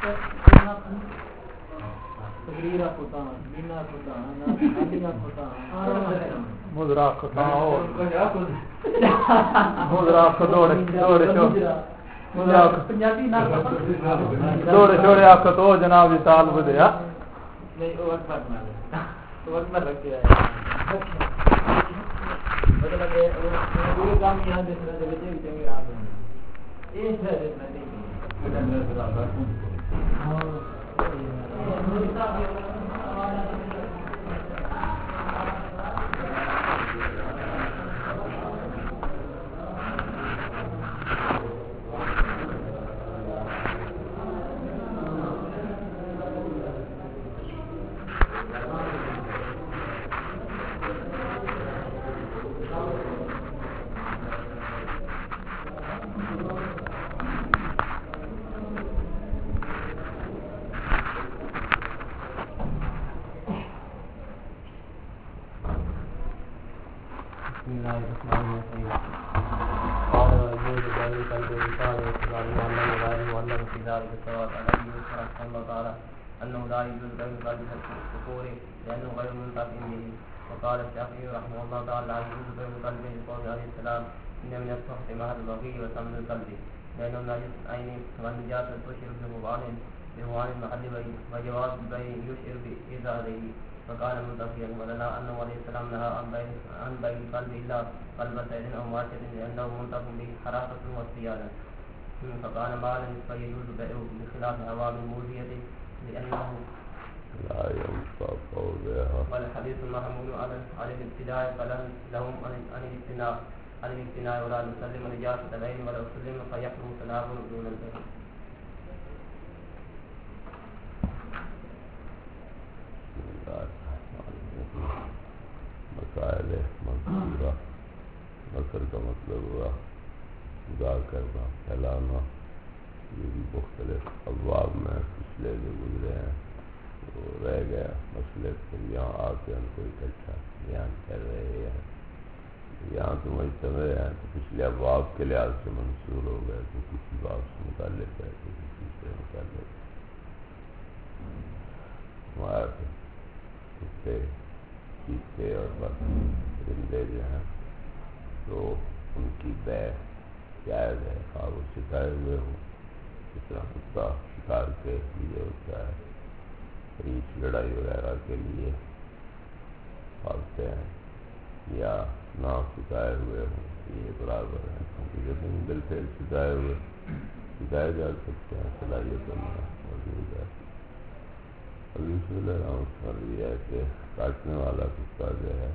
جناب طالب دیا وقال الشافعي رحمه الله تعالى لا يجوز بيع القلب لقول عليه السلام ان من الصحف مهر البغي وثمن القلب لانه لا يسعين والنجاسه تشعر بهوان المحل وجواز البيع يشعر بإزاله فقال منتفيا ولنا انه عليه السلام نهى عن بيع القلب الا قلب سيد او ماشيه لانه منتف به حراسه وصيانه فقال ما لم فيجوز بيعه بخلاف هوام الموزيه لانه لا ينصف بها والحديث محمول على الابتداء فلن لهم عن الابتناء ولا نسلم نجاسة العين ولو سلم فيحرم تناول دون البيع. مسائل منصورہ نصر کا مطلب ہوا خدا کرنا پھیلانا، یہ بھی مختلف ابواب میں پچھلے جو گزرے ہیں وہ رہ گیا مسئلے پھر یہاں آ کے ان کو اکٹھا بیان کر رہے ہیں. یہاں تو مجتمع ہیں تو پچھلے ابواب کے لحاظ سے منصور ہو گئے، تو کسی باب سے متعلق ہے تو کسی سے متعلق ہمارے کتے چیتے اور باقی پرندے جو ہیں تو ان کی بے جائز ہے، خواہ وہ سکھائے ہوئے ہوں. اس طرح کتا شکار کے لیے ہوتا ہے، ریچھ لڑائی وغیرہ کے لیے پالتے ہیں، یا نہ سکھائے ہوئے ہوں یہ برابر ہیں، کیونکہ جب بالکل سکھائے ہوئے سکھائے جا سکتے ہیں، صلاحیت میں موجود ہے. ابھی اس میں یہ ہے کہ کاٹنے والا کتا جو ہے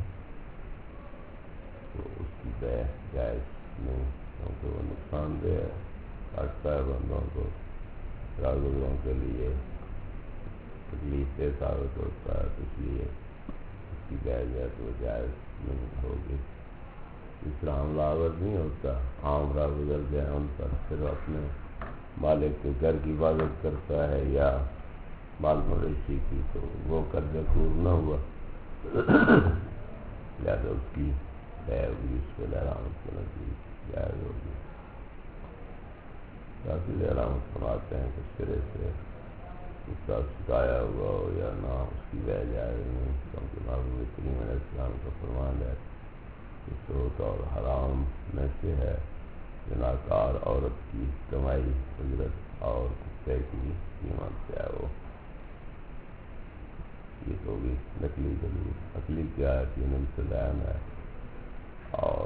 تو اس کی بے جائز نہیں، کیونکہ وہ نقصان دہ ہے، کاٹتا ہے بندوں کو، راگلوں کے لیے تکلیف دہ ثابت ہوتا ہے، تو اس لیے اس کی بے جائز وہ جائز نہیں ہوگی. اس طرح حملہ آور نہیں ہوتا، عام راہ گزر گئے ان پر پھر اپنے مالک کے گھر کی حفاظت کرتا ہے یا مال مویشی کی، تو وہ قرض خور نہ ہوا لہٰذا اس کی بے ہوگی، اس کو لہرامت کے نزدیک جائز ہوگی. کافی لہرامت فرماتے ہیں کہ سرے سے اس کا سکھایا ہوا ہو یا نہ اس کی بے جائز نہیں، کیونکہ معلوم کریم علیہ السلام کا فرمان ہے کہ سود اور حرام میں سے ہے زناکار عورت کی کمائی اجرت اور کتے کی قیمت کیا ہو. یہ تو بھی نقلی دلیل، عقلی کیا ہے کہ نمسلین ہے، اور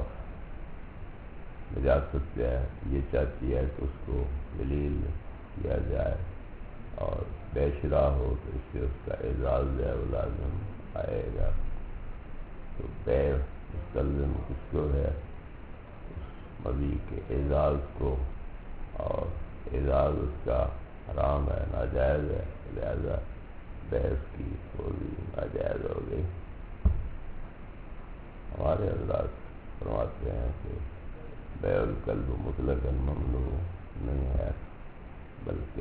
نجاست کیا ہے یہ چاہتی ہے کہ اس کو دلیل کیا جائے، اور بے شرا ہو تو اس سے اس کا اعزاز جو ہے وہ لازم آئے گا. تو بے مستلزم کس کو ہے؟ اس مبی کے اعزاز کو، اور اعزاز اس کا حرام ہے، ناجائز ہے، لہذا بحث کی وہ بھی ناجائز ہو گئی. ہمارے حضرات فرماتے ہیں کہ بیع الکلب مطلقاً ممنوع نہیں ہے، بلکہ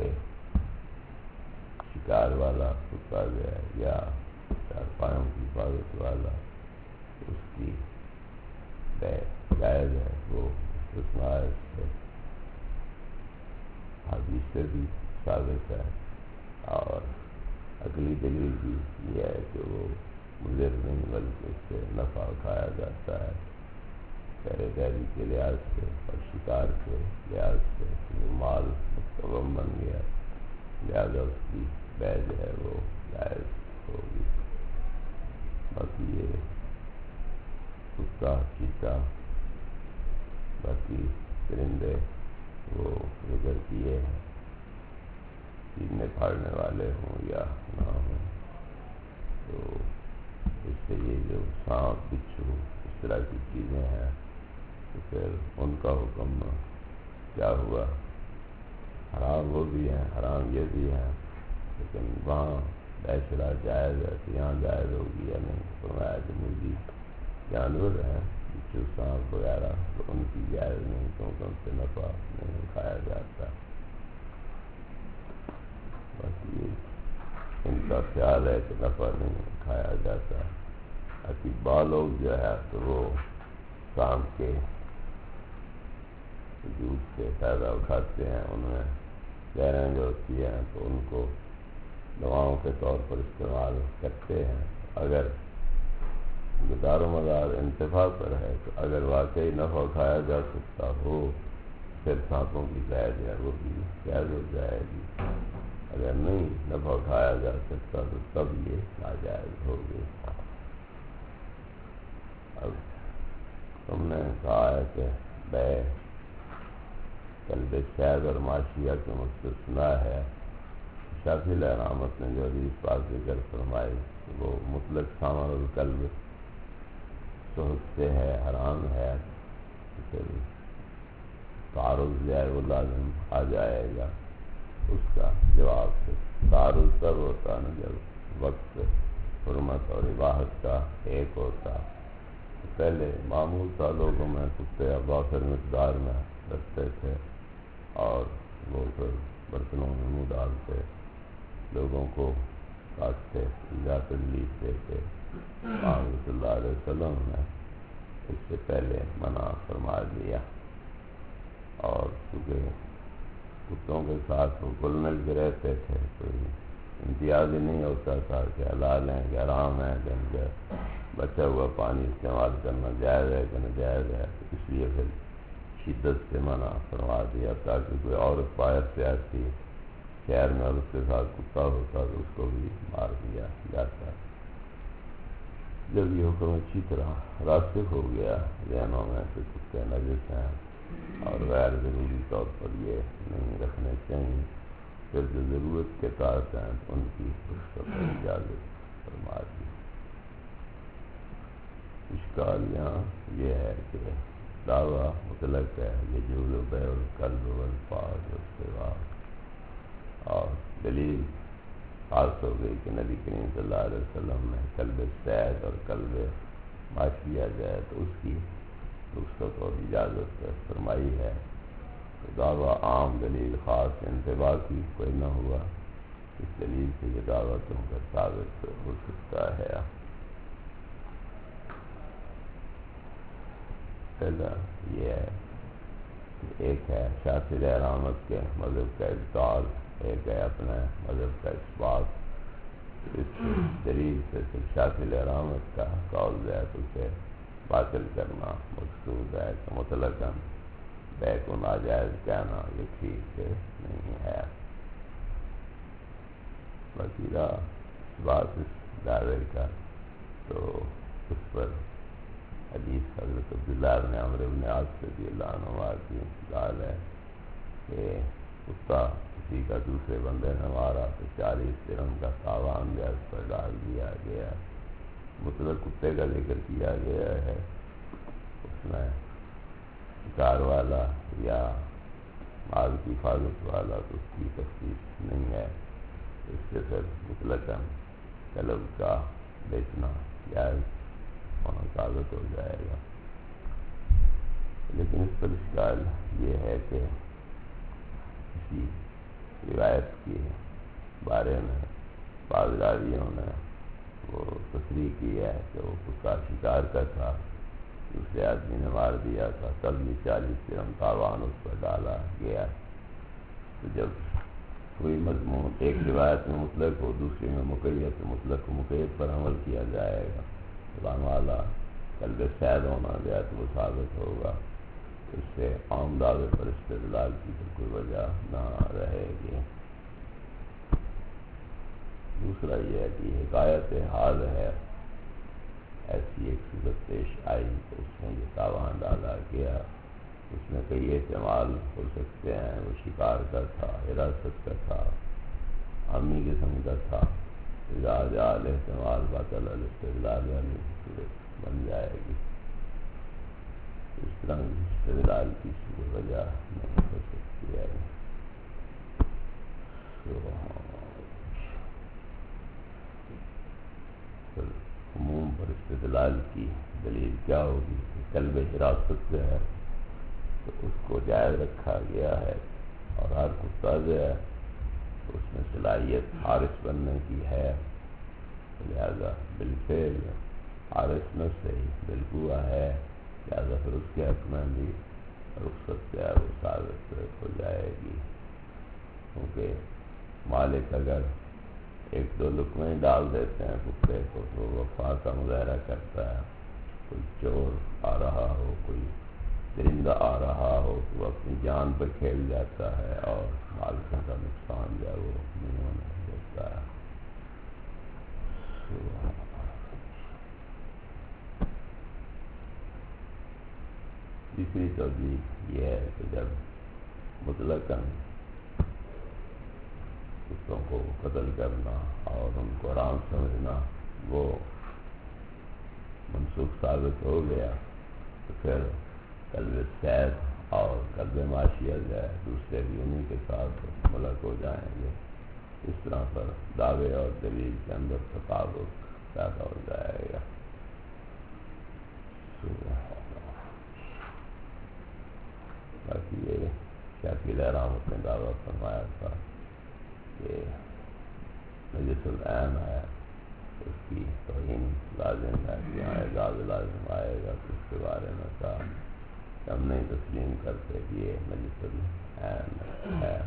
شکار والا کتا جو ہے یا چارپایوں کی حفاظت والا اس کی بے جائز ہے. وہ استثناء ہے، حدیث سے بھی ثابت ہے اور عقلی دلیل بھی یہ ہے کہ وہ مضر نہیں بلکہ اس سے نفع اٹھایا جاتا ہے پہرے داری کے لحاظ سے اور شکار کے لحاظ سے وہ مال مستقم بن گیا، لہذا اس کی بیع جو ہے وہ جائز ہوگی۔ باقی یہ کتا چیتا باقی پرندے وہ ذکر کیے ہیں، چیرنے پھاڑنے والے ہوں یا نہ ہوں، تو اس سے یہ جو سانپ بچھو اس طرح کی چیزیں ہیں تو پھر ان کا حکم کیا ہوا؟ حرام وہ بھی ہیں، حرام یہ بھی ہیں، لیکن وہاں بیع شرع جائز ہے تو یہاں جائز ہوگی یا نہیں؟ فرمایا جمودی جانور ہیں بچھو سانپ وغیرہ تو ان کی جائز نہیں، کیونکہ ان سے نفع نہیں کھایا جاتا۔ باقی ان کا خیال ہے کہ نفع نہیں کھایا جاتا۔ باقی بعض لوگ جو ہے تو وہ سانپ کے وجود سے فائدہ اٹھاتے ہیں، ان میں زہریں جو ہوتی ہیں تو ان کو دواؤں کے طور پر استعمال کرتے ہیں۔ اگر دار و مدار انتفاع پر ہے تو اگر واقعی نفع اٹھایا جا سکتا ہو پھر سانپوں کی بیع جو ہے وہ بھی جائز ہو جائے گی، اگر نہیں نفع اٹھایا جا سکتا تو تب یہ ناجائز ہوگی۔ اب تم نے کہا ہے کہ بیع کلب صید اور ماشیہ کے مستثنا ہے، شافعی علیہ رحمت نے جو حدیث پاک ذکر فرمائی وہ مطلق ثمر الکلب صحت سے ہے، حرام ہے، پھر تعارض جو ہے وہ لازم آ جائے گا۔ اس کا جواب سے تعارض تب ہوتا نا جب وقت حرمت اور اباحت کا ایک ہوتا۔ پہلے معمول تھا لوگوں میں کتے اباخر مقدار میں رکھتے تھے اور وہ پھر برتنوں میں منہ ڈالتے، لوگوں کو کاٹتے، ایزا تکلیف دیتے۔ محمد صلی اللہ علیہ وسلم نے اس سے پہلے منع فرما دیا، اور چونکہ کتوں کے ساتھ وہ گل مل کے رہتے تھے کوئی امتیاز ہی نہیں ہوتا تھا کہ حلال ہیں کہ حرام ہیں کہ ان کا بچا ہوا پانی استعمال کرنا جائز ہے کہ ناجائز ہے، اس لیے پھر شدت سے منع فرما دیا تاکہ کوئی عورت باہر سے آتی شہر میں اور اس کے ساتھ کتا ہوتا تو اس کو بھی مار دیا جاتا۔ جب یہ حکم اچھی طرح راسخ ہو گیا ذہنوں میں کہ کتے نجس ہیں اور غیر ضروری طور پر یہ نہیں رکھنے چاہیے، پھر جو ضرورت کے تحت ہیں ان کی رخصت اور اجازت فرما دی۔ اشکال یہاں یہ ہے کہ دعویٰ مطلق ہے یہ جول بیع الکلب والفاظ والسواق، اور دلیل خاص ہو گئی کہ نبی کریم صلی اللہ علیہ وسلم نے کلب صید اور کلب ماشیہ جائے تو اس کی رخصت اور اجازت فرمائی ہے۔ تو دعویٰ عام دلیل خاص انتباہ کی کوئی نہ ہوا، اس دلیل سے یہ دعویٰ تم پر ثابت ہو سکتا ہے۔ پہلا یہ ہے کہ ایک ہے شافعی علیہ رحمت کے مذہب کا ابطال، ایک ہے اپنے مذہب کا اثبات۔ اس دلیل سے صرف شافعی علیہ رحمت کا قول ہے تو اسے باطل کرنا مقصود ہے کہ مطلقاً بیع کو ناجائز کہنا یہ ٹھیک نہیں ہے۔ باقی رہا بات اس دعوے کا تو اس پر حدیث حضرت عبداللہ بن عمرو بن عاص رضی اللہ عنہ کی قال ہے کہ کتا کسی کا دوسرے بندے نے مارا تو 40 درہم کا تاوان جو اس پر ڈال دیا گیا۔ مطلق کتے کا ذکر کیا گیا ہے، اس میں شکار والا یا مال کی حفاظت والا تو اس کی تفصیل نہیں ہے، اس سے پھر مطلقاً کلب کا بیچنا جائز ہونا ثابت ہو جائے گا۔ لیکن اس پر اشکال یہ ہے کہ اسی روایت کے بارے میں بعض راویوں نے وہ تصریح کی ہے کہ وہ کتا شکار کا تھا، دوسرے آدمی نے مار دیا تھا، تب بھی 40 درہم تاوان اس پر ڈالا گیا۔ تو جب کوئی مضمون ایک روایت میں مطلق ہو، دوسری میں مقید، مطلق و مقید پر عمل کیا جائے گا. قرآن والا قلب سید ہونا گیا تو وہ ثابت ہوگا. اس سے عام دعوے پر استدلال کی تو کوئی وجہ نہ رہے گی. دوسرا یہ ہے کہ حکایت حال ہے، ایسی ایک صورت پیش آئی تو اس میں یہ تاوان ڈالا گیا. اس میں کئی احتمال ہو سکتے ہیں. وہ شکار کا تھا، حراست کا تھا، امی قسم کا تھا. اذا جاء الاحتمال بطل الاستدلال والی صورت بن جائے گی. اس طرح استدلال کی کوئی وجہ نہیں ہو سکتی ہے. عموم پر استدلال کی دلیل کیا ہوگی؟ قلب حراست جو ہے تو اس کو جائز رکھا گیا ہے، اور ہر کتا جو ہے اس میں صلاحیت حارس بننے کی ہے. لہذا بالفعل حارس میں سے ہی بالقوہ ہے، لہذا پھر اس کے حق میں بھی رخصت جو ہے وہ ثابت ہو جائے گی. کیونکہ مالک اگر ایک دو لقمے ڈال دیتے ہیں کتے کو تو وفا کا مظاہرہ کرتا ہے. کوئی چور آ رہا ہو، کوئی درندہ آ رہا ہو تو وہ اپنی جان پہ کھیل جاتا ہے اور مالکوں کا نقصان جو ہے وہ نہیں ہونے دیتا ہے. تیسری توجیہ یہ ہے کہ جب مطلقاً کتوں کو قتل کرنا اور ان کو حرام سمجھنا وہ منسوخ ثابت ہو گیا تو پھر قلب سید اور قلب معاشیت ہے دوسرے بھی انہیں کے ساتھ ملک ہو جائیں گے. اس طرح پر دعوے اور دلیل کے اندر تطابق پیدا ہو جائے گا. باقی یہ شافعی رحمۃ نے دعویٰ فرمایا تھا کہ نجس العین ہے، اس کی توہین لازم ہے کہ یہاں اعزاز لازم آئے گا. تو اس کے بارے میں کہا کہ ہم نہیں تسلیم کرتے کہ یہ نجس العین ہے.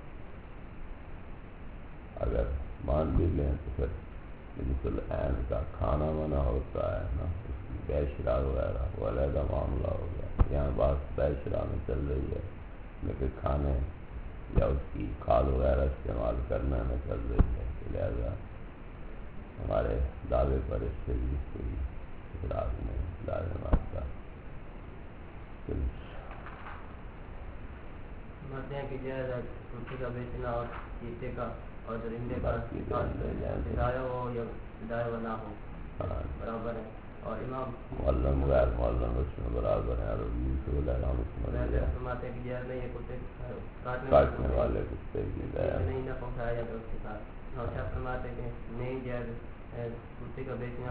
اگر مان بھی لیں تو پھر نجس العین کا کھانا منع ہوتا ہے نا، اس کی بے شرا وغیرہ وہ علیحدہ معاملہ ہو گیا. یہاں بات بے شرا میں چل رہی ہے لیکن کھانے یا اس کی کھال وغیرہ استعمال کرنے میں چل رہی ہے. لہذا ہمارے دعوے پر اس سے بھی کوئی اعتراض نہیں لازم آتا. مانتے ہیں کہ جائز ہے کرسی کا بیچنا اور چیتے کا اور درندے کا ہدایہ ہو یا ہدایہ و نہ ہو برابر ہے. اور امام معلم غیر معلم اس میں برابر ہیں. اور فرماتے ہیں کہ جائز نہیں ہے کتے کاٹنے والے کتے کی نہیں نہ پہنچایا جاتا اس کے ساتھ. اور کیا فرماتے ہیں کہ نہیں جائز کتے کا بیچنا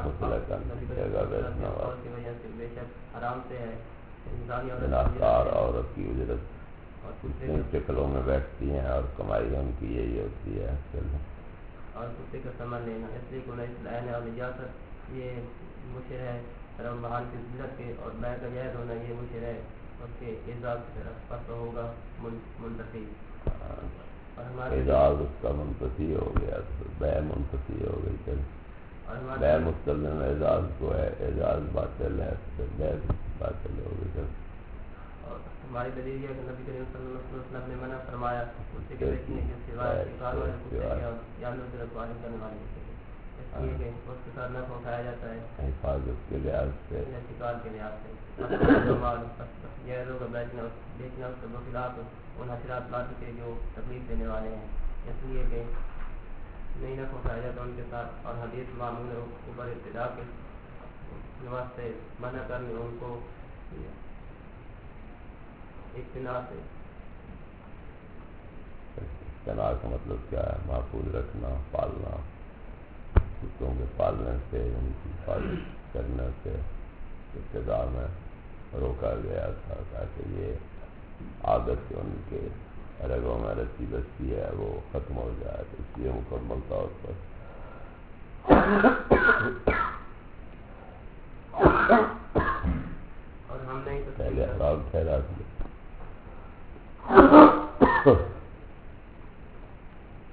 کی وجہ سے بے شک حرام سے ہے. انسان عورت کی اجرت کتنی شکلوں میں بیٹھتی ہیں اور کمائی ان کی یہی ہوتی ہے. اور کتے کا سامان لینا اس لیے کو لائن اور نجاست یہ مشر ہے رب محال کی ضرورت کے، اور بیع کا جائز ہونا یہ مشر ہے اس کے اعزاز کی طرف پس ہوگا منتفی. اور ہمارے اعزاز اس کا منتفی ہو گیا تو بیع منتفی ہو گئی. پھر بیع مستلزم اعزاز کو ہے، اعزاز باطل ہے تو پھر بیع باطل ہو گئی. اور ہماری دلیل یہ ہے کہ نبی کریم صلی اللہ علیہ وسلم نے منع فرمایا کتے کے بیچنے کے سوائے شکار والے کتے کے اور جانور کی رکھوالی کرنے والے کتے کے، اس لیے کہ اس کے ساتھ نہ پہنچایا جاتا ہے حفاظت کے لحاظ سے یا شکار کے لحاظ سے. جائز ہوگا بیچنا اس کے بخلاف ان حشرات بات کے جو تکلیف دینے والے ہیں، اس لیے کہ نہیں نہ پہنچایا جاتا ان کے ساتھ. اور حدیث معمول اوپر ابتدا کے نماز سے منع کرنے ان کو اقتناع سے. اقتناع کا مطلب کیا ہے؟ محفوظ رکھنا، پالنا. کتوں کے پالنے سے ان کی حفاظت کرنے سے ابتدا میں روکا گیا تھا تاکہ یہ عادت جو ان کے رگوں میں رسی بستی ہے وہ ختم ہو جائے. تو اس لیے مکمل طور پر اور ہم نہیں پہلے احرام ٹھہرا دیا.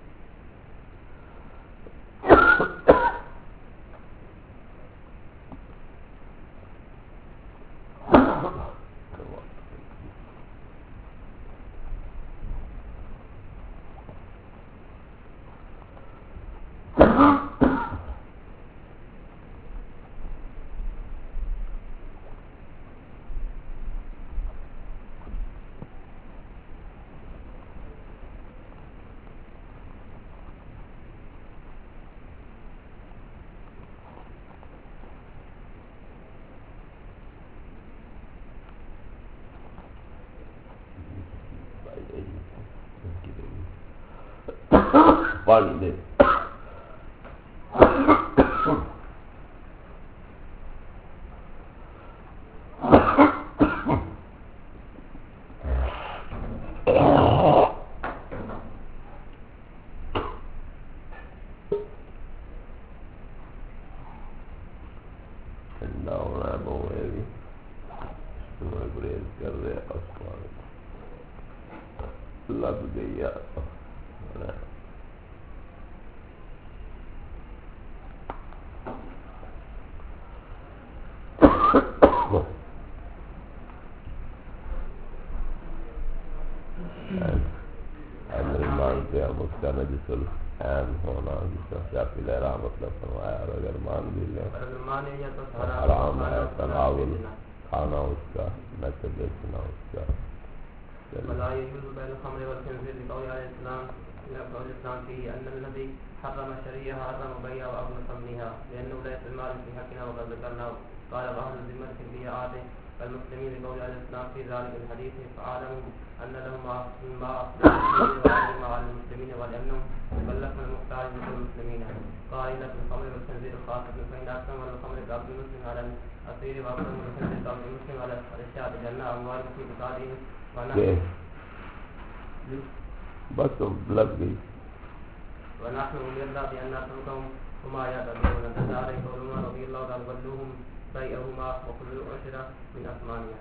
پانی دے. ٹھنڈا ہونا ہے بہت بھی تمہیں گریز کر رہے آسمان لگ گئی. مجھ کا نجس العین ہونا جس طرح شافی لہرا مطلب فرمایا. اور اگر مان بھی لیں حرام ہے تناول کھانا اس کا نہ کہ بیچنا اس کا. ولا يجوز بيع الخمر والخنزير لقول عليه السلام فيه أن الذي حرم شريعة حرم بيعها وأكل ثمنها لأنه لا يستعمل في حقنا وقد ذكرنا. قال بعض الذمة في البيعات فالمسلمين لقول عليه السلام في ذلك الحديث فعلموا أن لهم ما وعلم على المسلمين ولأنهم تكلفنا المختار لكل المسلمين. قائلة الخمر والخنزير خاصة فإن أقسم الخمر كعبد المسلم على الأسير وأقسم الخنزير كعبد المسلم على الأشياء بجنة أموال في بقاله. بس لگ گئی. ونحن أمرنا بأن نتركهم وما يعتبرون تدار قولنا رضي الله تعالى بلوهم بيعهما وكل عشرة من أثمانها.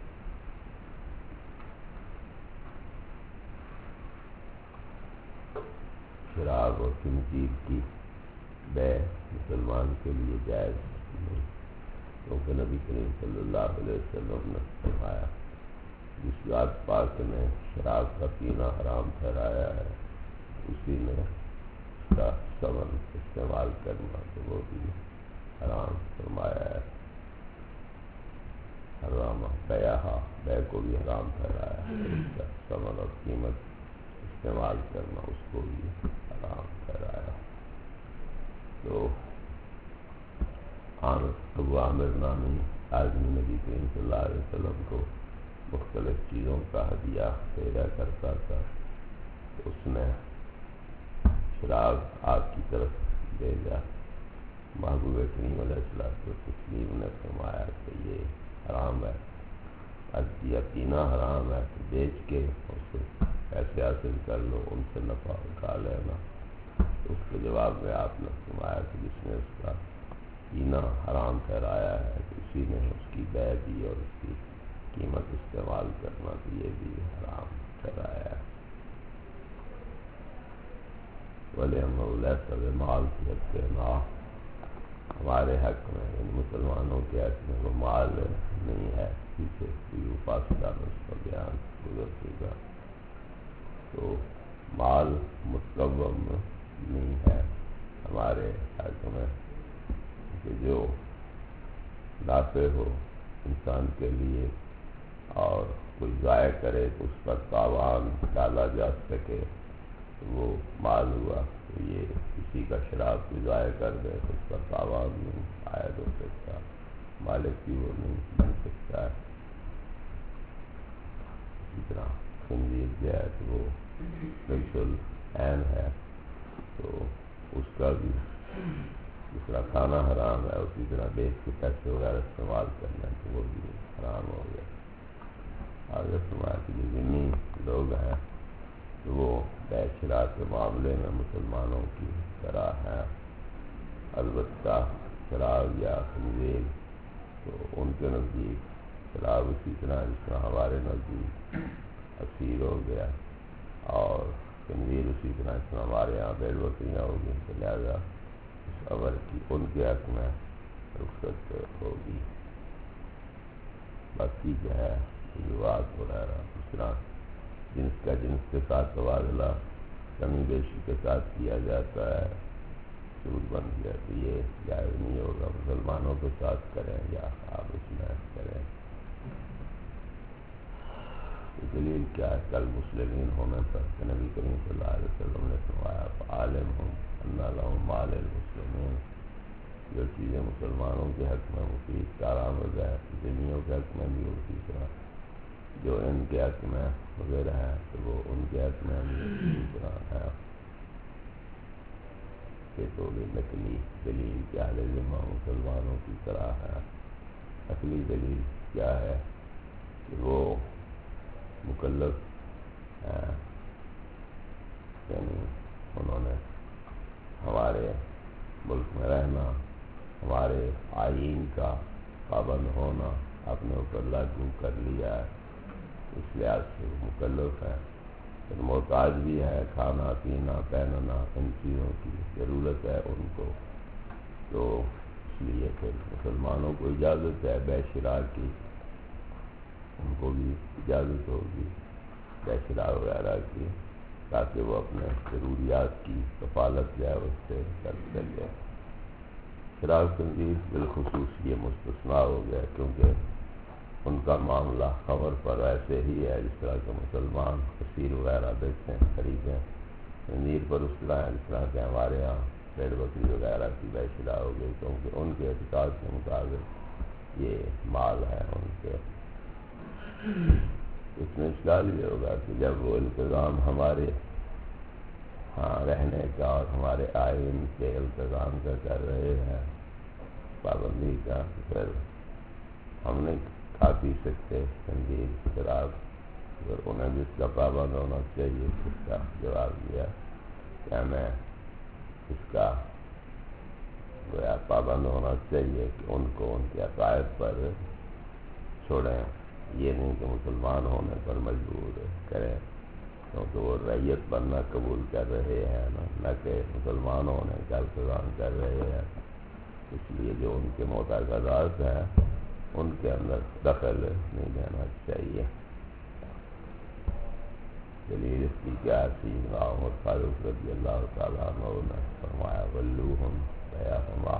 شراب اور خنزیر کی بے مسلمان کے لیے جائز نہیں کیونکہ نبی کریم صلی اللہ علیہ وسلم نے فرمایا جس ذات پاک نے شراب کا پینا حرام ٹھہرایا ہے اسی نے اس کا ثمن استعمال کرنا تو وہ بھی حرام فرمایا ہے. حرام بیعہا بے کو بھی حرام ٹھہرایا ہے. اس کا ثمن اور قیمت استعمال کرنا اس کو بھی حرام ٹھہرایا. تو ابو عامر نامی آدمی نبی کریم صلی اللہ علیہ وسلم کو مختلف چیزوں کا ہدیہ بھیجا کرتا تھا. اس نے شراب آپ کی طرف بھیجا. محبوب کریم علیہ السلام نے فرمایا کہ یہ حرام ہے, ہدیہ پینا حرام ہے, تو بیچ کے اس سے پیسے حاصل کر لو, ان سے نفع اٹھا لینا. اس کے جواب میں آپ نے فرمایا کہ جس نے اس کا پینا حرام ٹھہرایا ہے تو اسی نے اس کی بیع دی اور اس کی قیمت استعمال کرنا تو یہ بھی حرام ٹھہرایا ہے. ولی ہم لیس بمال کی حق نا, ہمارے حق میں یعنی مسلمانوں کے حق میں وہ مال نہیں ہے. پیچھے کوئی فاصلہ میں اس کا بیان گزر چکا. تو مال متقوم نہیں ہے ہمارے حق میں کہ جو نافع ہو انسان کے لیے اور کوئی ضائع کرے تو اس پر تاوان ڈالا جا سکے تو وہ مال ہوا. تو یہ کسی کا شراب کوئی ضائع کر دے تو اس پر تاوان نہیں عائد ہو سکتا, مالک کی وہ نہیں بن سکتا ہے. اسی طرح خنزیر جو ہے تو وہ بالکل عین ہے تو اس کا بھی جس طرح کھانا حرام ہے اسی طرح بیچ کے پیسے وغیرہ استعمال کرنا ہے تو وہ بھی حرام ہو گیا. آگے فرمایا کہ جو ذمی لوگ ہیں تو وہ بیع شرا کے معاملے میں مسلمانوں کی طرح ہیں. البتہ شراب یا خنزیر تو ان کے نزدیک شراب اسی طرح جس طرح ہمارے نزدیک اسیر ہو گیا اور خنزیر اسی طرح جس طرح ہمارے یہاں بھیڑ بکریاں ہو گئی. تو لہٰذا اس امر کی ان کے حق میں رخصت ہوگی. باقی جو ہے رواج وغیرہ اس طرح جنس کا جنس کے ساتھ تبادلہ کمی بیشی کے ساتھ کیا جاتا ہے, سود بن گیا تو یہ جائز نہیں ہوگا. مسلمانوں کے ساتھ کریں یا آپ اس میں کریں. دلیل کیا ہے؟ کل مسلمین ہونے پر کہ نبی کریم صلی اللہ علیہ وسلم نے فرمایا عالم ہوں ان لہم مال المسلمین, جو چیزیں مسلمانوں کے حق میں مفید کارآمد ہے ذمیوں کے حق میں بھی اسی طرح جو ان کے حق میں وغیرہ ہیں تو وہ ان کے حق میں بھی اسی طرح ہے. کہ تو بھی نقلی دلیل کہ اہل ذمہ مسلمانوں کی طرح ہے. اصلی دلیل کیا ہے کہ وہ مکلف ہیں، یعنی انہوں نے ہمارے ملک میں رہنا، ہمارے آئین کا پابند ہونا اپنے اوپر لاگو کر لیا ہے، اس لحاظ سے وہ مکلف ہیں. پھر محتاج بھی ہے، کھانا پینا پہننا ان چیزوں کی ضرورت ہے ان کو، تو اس لیے پھر مسلمانوں کو اجازت ہے بے شراء کی، ان کو بھی اجازت ہوگی بے شراء وغیرہ کی، تاکہ وہ اپنے ضروریات کی کفالت جو ہے اس سے کر سکے. شراب خنزیر بالخصوص یہ مستثنیٰ ہو گیا، کیونکہ ان کا معاملہ خمر پر ایسے ہی ہے جس طرح کے مسلمان خصیر وغیرہ بیچیں خریدیں. خنزیر پر اس طرح ہے جس طرح کہ ہمارے ہاں بھیڑ بکری وغیرہ کی بے شراء ہو گئی، کیونکہ ان کے اعتقاد کے مطابق یہ مال ہے ان کے. اس میں اشکال یہ ہوگا کہ جب وہ التزام ہمارے ہاں رہنے کا اور ہمارے آئین کے التزام کا کر رہے ہیں، پابندی کا، پھر ہم نہیں کھا پی سکتے خنزیر شراب، پھر انہیں بھی اس کا پابند ہونا چاہیے. اس کا جواب دیا کہ ہمیں اس کا گویا پابند ہونا چاہیے کہ ان کو ان کے عقائد پر چھوڑیں، یہ نہیں کہ مسلمان ہونے پر مجبور کریں، کیونکہ وہ رعیت بننا قبول کر رہے ہیں نہ کہ مسلمان ہونے کا التزام کر رہے ہیں. اس لیے جو ان کے معتقدات ہیں ان کے اندر دخل نہیں دینا چاہیے. دلیل اس کی کیا تھی؟ عمر فاروق رضی اللہ تعالیٰ عنہ نے فرمایا ولوہم بیعہما،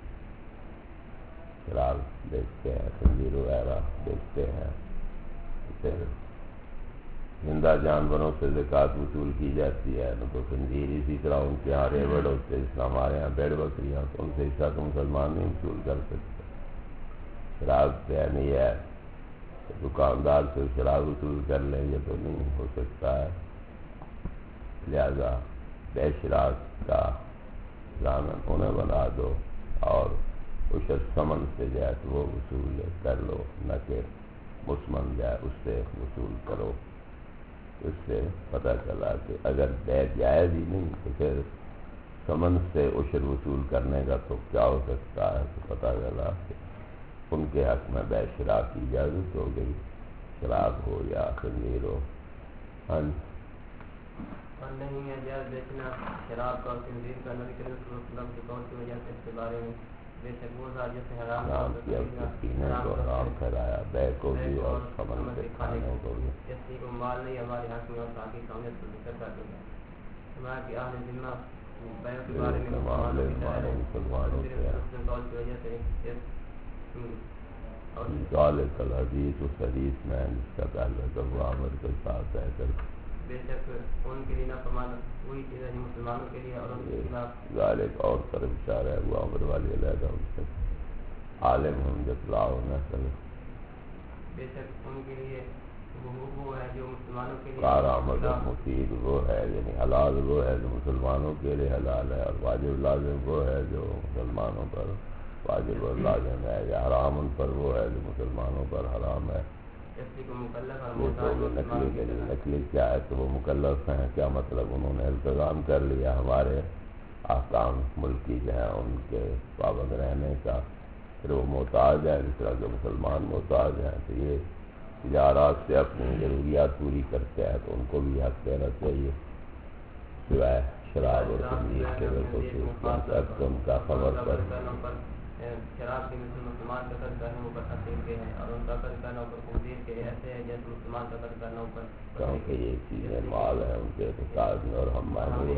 شراب بیچتے ہیں، خنزیر وغیرہ بیچتے ہیں، پھر زندہ جانوروں سے زکوٰۃ وصول کی جاتی ہے، نہ تو خنزیر اسی طرح ان کے یہاں ریوڑ ہوتے جس طرح ہمارے یہاں بھیڑ بکریاں، تو ان سے حصہ تو مسلمان نہیں وصول کر سکتے. شراب سے نہیں ہے کہ دکاندار سے شراب وصول کر لیں، یہ تو نہیں ہو سکتا ہے. لہذا بے شراء کا ضامن انہیں بنا دو اور اشر ثمن سے جو ہے وہ وصول کر لو، نہ کہ مسمن جو ہے اس سے وصول کرو. اس سے پتہ چلا کہ اگر بے جائز ہی نہیں تو پھر ثمن سے عشر وصول کرنے کا تو کیا ہو سکتا ہے. تو پتہ چلا کہ ان کے حق میں بے شراء کی اجازت ہو گئی، شراب ہو یا خنزیر ہو. نہیں ہے جائز بیچنا شراب کا اور خنزیر کا، نبی کریم صلی اللہ علیہ وسلم کے قول کی وجہ سے اس کے بارے میں بے شک وہ ذات جیسے حرام کیا پینے کو حرام کرایا، بے کو بھی اور ثمن سے کھانے کو بھی. کسی کو مال نہیں ہمارے حق میں، اور تاکہ سہولت کو ذکر کر دیا ہمارا کہ اہل ذمہ بیع کے بارے میں معاملے ہمارے مسلمانوں سے قول کی وجہ سے ذالک الحدیث اس حدیث میں جس کا تعلق ابو عامر کے ساتھ ہے کر بے شک ان کے لیے نافرمان وہی چیز ہے جو مسلمانوں کے لیے، اور ان کے خلاف ذالک اور طرف اشارہ ہے ابو عامر والی علیحدہ ان سے عالم ہم جتلاؤ نسل. بے شک ان کے لیے وہ ہے جو مسلمانوں کے لیے کارآمد اور مفید وہ ہے، یعنی حلال وہ ہے جو مسلمانوں کے لیے حلال ہے، اور واجب لازم وہ ہے جو مسلمانوں پر واجب اور لازم ہے، یا حرام ان پر وہ ہے جو مسلمانوں پر حرام ہے. یہ تو نقلی کیا ہے کہ وہ مکلف ہیں، کیا مطلب انہوں نے التزام کر لیا ہمارے احکام ملکی جو ہیں ان کے پابند رہنے کا، پھر وہ محتاج ہے جس طرح کے مسلمان محتاج ہیں. تو یہ تجارات سے اپنی ضروریات پوری کرتے ہیں، تو ان کو بھی حق دینا چاہیے سوائے شراب اور خنزیر کے بالخصوص ان کا خبر پر. شراب کے مثل مسلمان کا قتل کرنے اوپر حسین کے ہیں، اور ان کا قتل کرنا اوپر خنزیر کے ایسے ہے جیسے مسلمان کا قتل کرنا اوپر، کیونکہ یہ چیزیں مال ہیں ان کے اعتقاد میں، اور ہم محمود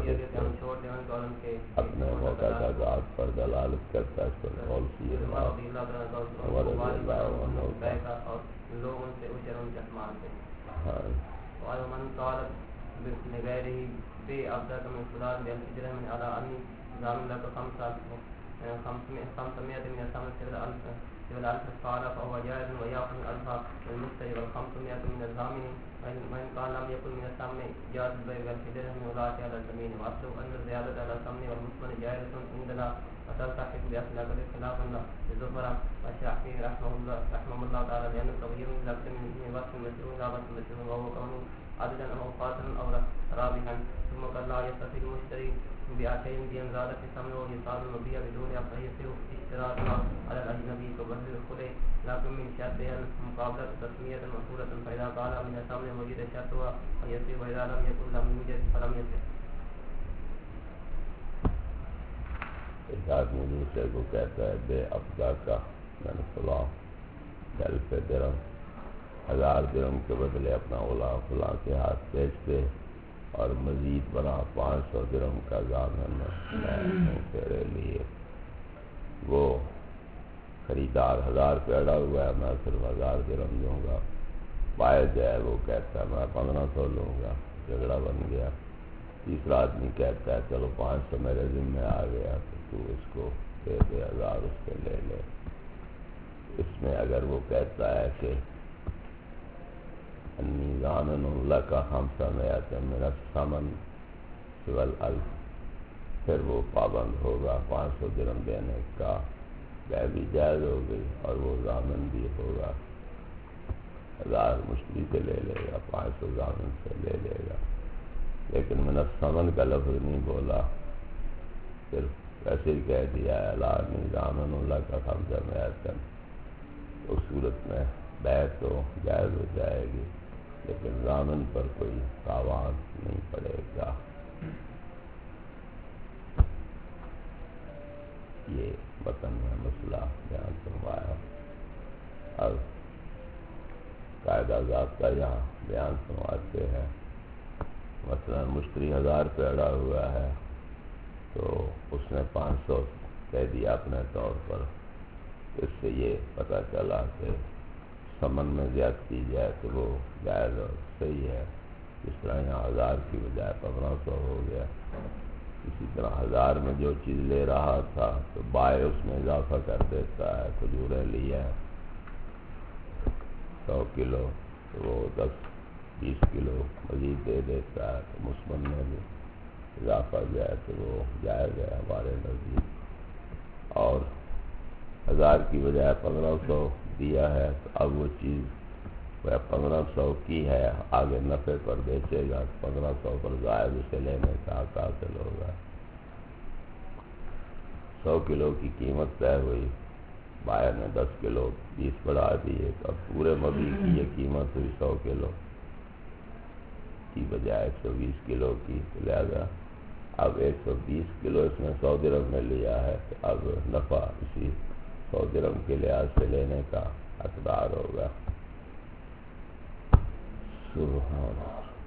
اپنے معتقدات پر دلالت کرتا ہے. اس پر قول کی لوگ ان سے اشر ان کے اسمان سے اور من قالت لغیر ہی بے ابدا کا من خلال بے الحجرہ من علا انی ضامن لکا 500 من السمن سبر سوى الألف قال فهو جائز ويأخذ الألف المشتري وال500 من الضامن وإن كان لم يكن من الثمن جاز البيع والخدمة ولاة على الزمين وأصل أن الزيادة على الثمن والمثمن جائزة عندنا وتلتحق بأسلاك الاختلاف للزفرة والشافعي رحمه الله تعالى لأن التغيير من لفظ من وقت المشروع إلى وقت المشروع وهو كونه عددا أو قاتلا أو رابحا ثم قد لا يستفيد المشتري بأشيء بأن زادت الثمن ويصاب المبيع بدون فيصير اشتراطها على الأجنبي كبدل الخلع لكن من شرطها المقابلة تسمية مشهورة فإذا قال من الثمن وجد شرطها فيصير وإذا لم يكن لم يوجد فلم يصير. ایک آدمی دوسرے کو کہتا ہے بے افزا کا میں نے فلاں الف درہم 1000 درہم کے بدلے اپنا غلام فلاں کے ہاتھ بیچ دے اور مزید بنا 500 درہم کا ضامن میں ہوں تیرے لیے. وہ خریدار 1000 روپے اڑا ہوا ہے میں صرف 1000 درہم دوں گا. بائع جو ہے وہ کہتا ہے میں 1500 لوں گا. جھگڑا بن گیا. تیسرا آدمی کہتا ہے چلو 500 میرے ذمہ آ گیا تو تو اس کو دے دے 1000 اس سے لے لے. اس میں اگر وہ کہتا ہے کہ انی ضامن لک 500 من الثمن سوى الألف پھر وہ پابند ہوگا 500 درہم دینے کا. بیع بھی جائز ہو گئی اور وہ ضامن بھی ہوگا. 1000 مشتری سے لے لے گا 500 ضامن سے لے لے گا. لیکن من الثمن کا لفظ نہیں بولا صرف ایسے ہی کہہ دیا ہے لا ضامن لک 500. اس صورت میں بیع تو جائز ہو جائے گی لیکن ضامن پر کوئی تاوان نہیں پڑے گا. یہ وطن میں مسئلہ بیان فرمایا. اب قاعدہ ضابطہ یہاں بیان فرماتے ہیں. مثلا مشتری 1000 روپے اڑا ہوا ہے تو اس نے 500 کہہ دیا اپنے طور پر. اس سے یہ پتہ چلا کہ ثمن میں زیادتی جائے تو وہ جائز اور صحیح ہے. اس طرح یہاں 1000 کی بجائے 1500 ہو گیا. اسی طرح 1000 میں جو چیز لے رہا تھا تو بائع اس میں اضافہ کر دیتا ہے. کھجوریں لی ہیں 100 کلو تو وہ 10-20 کلو مزید دے دیتا ہے تو مثمن میں بھی اضافہ جائے تو وہ جائز ہے ہمارے نزدیک. اور 1000 کی بجائے 1500 دیا ہے تو اب وہ چیز 1500 کی ہے آگے نفع پر بیچے گا 1500 پر زائد اسے لینے کا حق حاصل ہوگا. 100 کلو کی قیمت طے ہوئی. بائر نے 10 کلو 20 بڑھا دیے. اب پورے مبی کی یہ قیمت ہوئی 100 کلو کی بجائے 120 کلو کی. لہذا اب 120 کلو اس نے 100 درہم میں لیا ہے تو اب نفع اسی 100 درہم کے لحاظ سے لینے کا حقدار ہوگا. سبحان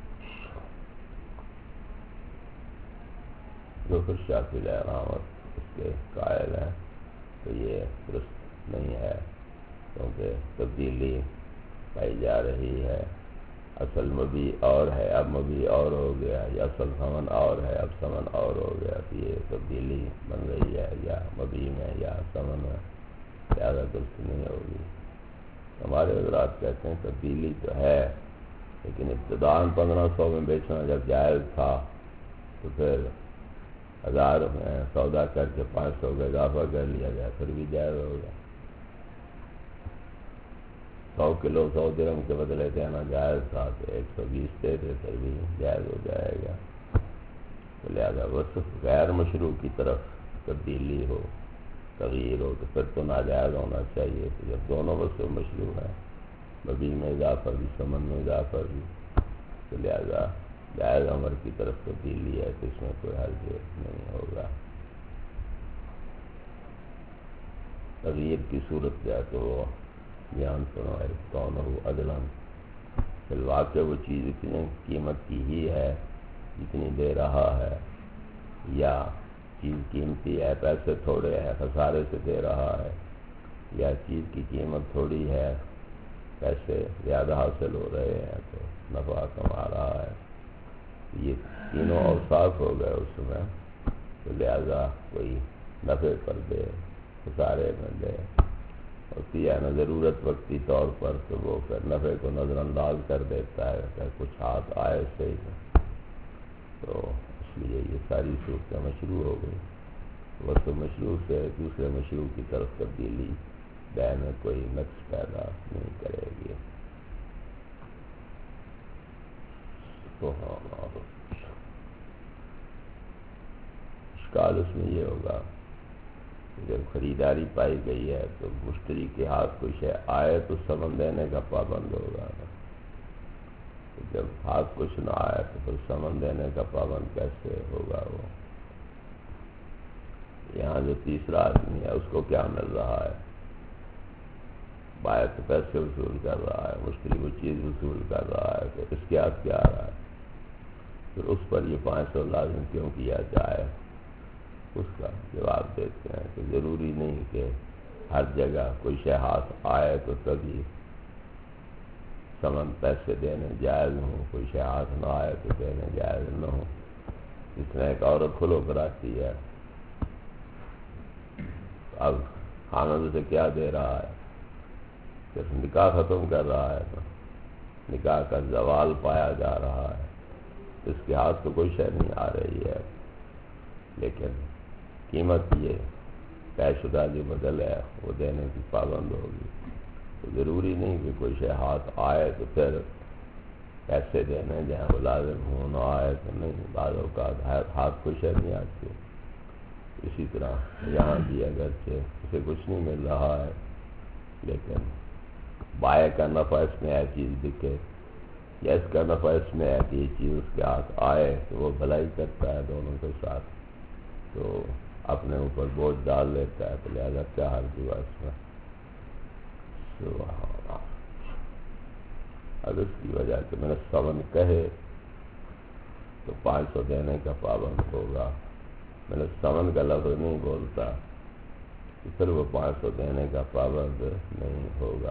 جو کچھ شافعی رحمت اس کے قائل ہیں تو یہ درست نہیں ہے کیونکہ تبدیلی پائی جا رہی ہے. اصل مبی اور ہے اب مبی اور ہو گیا یا اصل ثمن اور ہے اب ثمن اور ہو گیا. تو یہ تبدیلی بن رہی ہے یا مبی میں یا ثمن میں زیادہ درست نہیں ہوگی. ہمارے حضرات کہتے ہیں تبدیلی تو ہے لیکن ابتداً 1500 میں بیچنا جب جائز تھا تو پھر 1000 میں سودا کر کے 500 کا اضافہ کر لیا جائے پھر بھی جائز ہوگا. 100 کلو 100 درہم کے بدلے دینا جائز تھا تو 120 دے دے پھر بھی جائز ہو جائے گا. تو لہٰذا وصف غیر مشروع کی طرف تبدیلی ہو تغییر ہو تو پھر تو ناجائز ہونا چاہیے. تو جب دونوں وصف مشروع ہیں مبی میں اضافہ بھی ثمن میں اضافہ بھی تو لہٰذا جائز امر کی طرف تبدیلی ہے تو اس میں کوئی حرج نہیں ہوگا. تغییر کی صورت جائے تو وہ بیان فرمائے کون ہو عدلاً فی الواقع وہ چیز اتنی قیمت کی ہی ہے جتنی دے رہا ہے یا چیز قیمتی ہے پیسے تھوڑے ہیں خسارے سے دے رہا ہے یا چیز کی قیمت تھوڑی ہے پیسے زیادہ حاصل ہو رہے ہیں تو نفع کما رہا ہے. یہ تینوں اوصاف ہو گئے اس میں تو لہذا کوئی نفع پر دے خسارے میں دے ہوتی ہے نا ضرورت وقتی طور پر، تو وہ پھر نفع کو نظر انداز کر دیتا ہے کہ کچھ ہاتھ آئے سے ہی، تو اس لیے یہ ساری صورتیں مشروع ہو گئی. وہ تو مشروع سے دوسرے مشروع کی طرف تبدیلی بے میں کوئی نقص پیدا نہیں کرے گی. تو ہاں اشکال اس میں یہ ہوگا کہ جب خریداری پائی گئی ہے تو مشتری کے ہاتھ کوئی شے آئے تو ثمن دینے کا پابند ہوگا. جب ہاتھ کچھ نہ آئے تو پھر ثمن دینے کا پابند کیسے ہوگا؟ وہ یہاں جو تیسرا آدمی ہے اس کو کیا مل رہا ہے؟ بائر تو پیسے وصول کر رہا ہے، مشتری وہ چیز وصول کر رہا ہے، تو اس کے ہاتھ کیا آ رہا ہے؟ پھر اس پر یہ 500 لازم کیوں کیا جائے؟ اس کا جواب دیتے ہیں کہ ضروری نہیں کہ ہر جگہ کوئی شے ہاتھ آئے تو تبھی ثمن پیسے دینے جائز ہوں، کوئی شے ہاتھ نہ آئے تو دینے جائز نہ ہوں. جس میں ایک عورت کھلو کر آتی ہے، اب خاوند اسے کیا دے رہا ہے؟ صرف نکاح ختم کر رہا ہے، تو نکاح کا زوال پایا جا رہا ہے، اس کے ہاتھ تو کوئی شے نہیں آ رہی ہے، لیکن قیمت یہ طے شدہ جو بدل ہے وہ دینے کی پابند ہوگی. تو ضروری نہیں کہ کوئی شے ہاتھ آئے تو پھر پیسے دینے جہاں وہ لازم ہوں، نہ آئے تو نہیں. بعض اوقات ہاتھ کوئی شے نہیں آتی. اسی طرح یہاں بھی اگرچہ اسے کچھ نہیں مل رہا ہے، لیکن بائیں کا نفع اس میں ہے چیز بکے، یا اس کا نفع اس میں ہے کہ یہ چیز اس کے ہاتھ آئے تو وہ بھلائی کرتا ہے دونوں کے ساتھ، تو اپنے اوپر بوجھ ڈال لیتا ہے، تو لہٰذا کیا حرج ہوا اس میں؟ اگر اس کی وجہ کہ میں نے ثمن کہے تو 500 دینے کا پابند ہوگا، میں نے ثمن کا لفظ نہیں بولتا تو پھر وہ 500 دینے کا پابند نہیں ہوگا،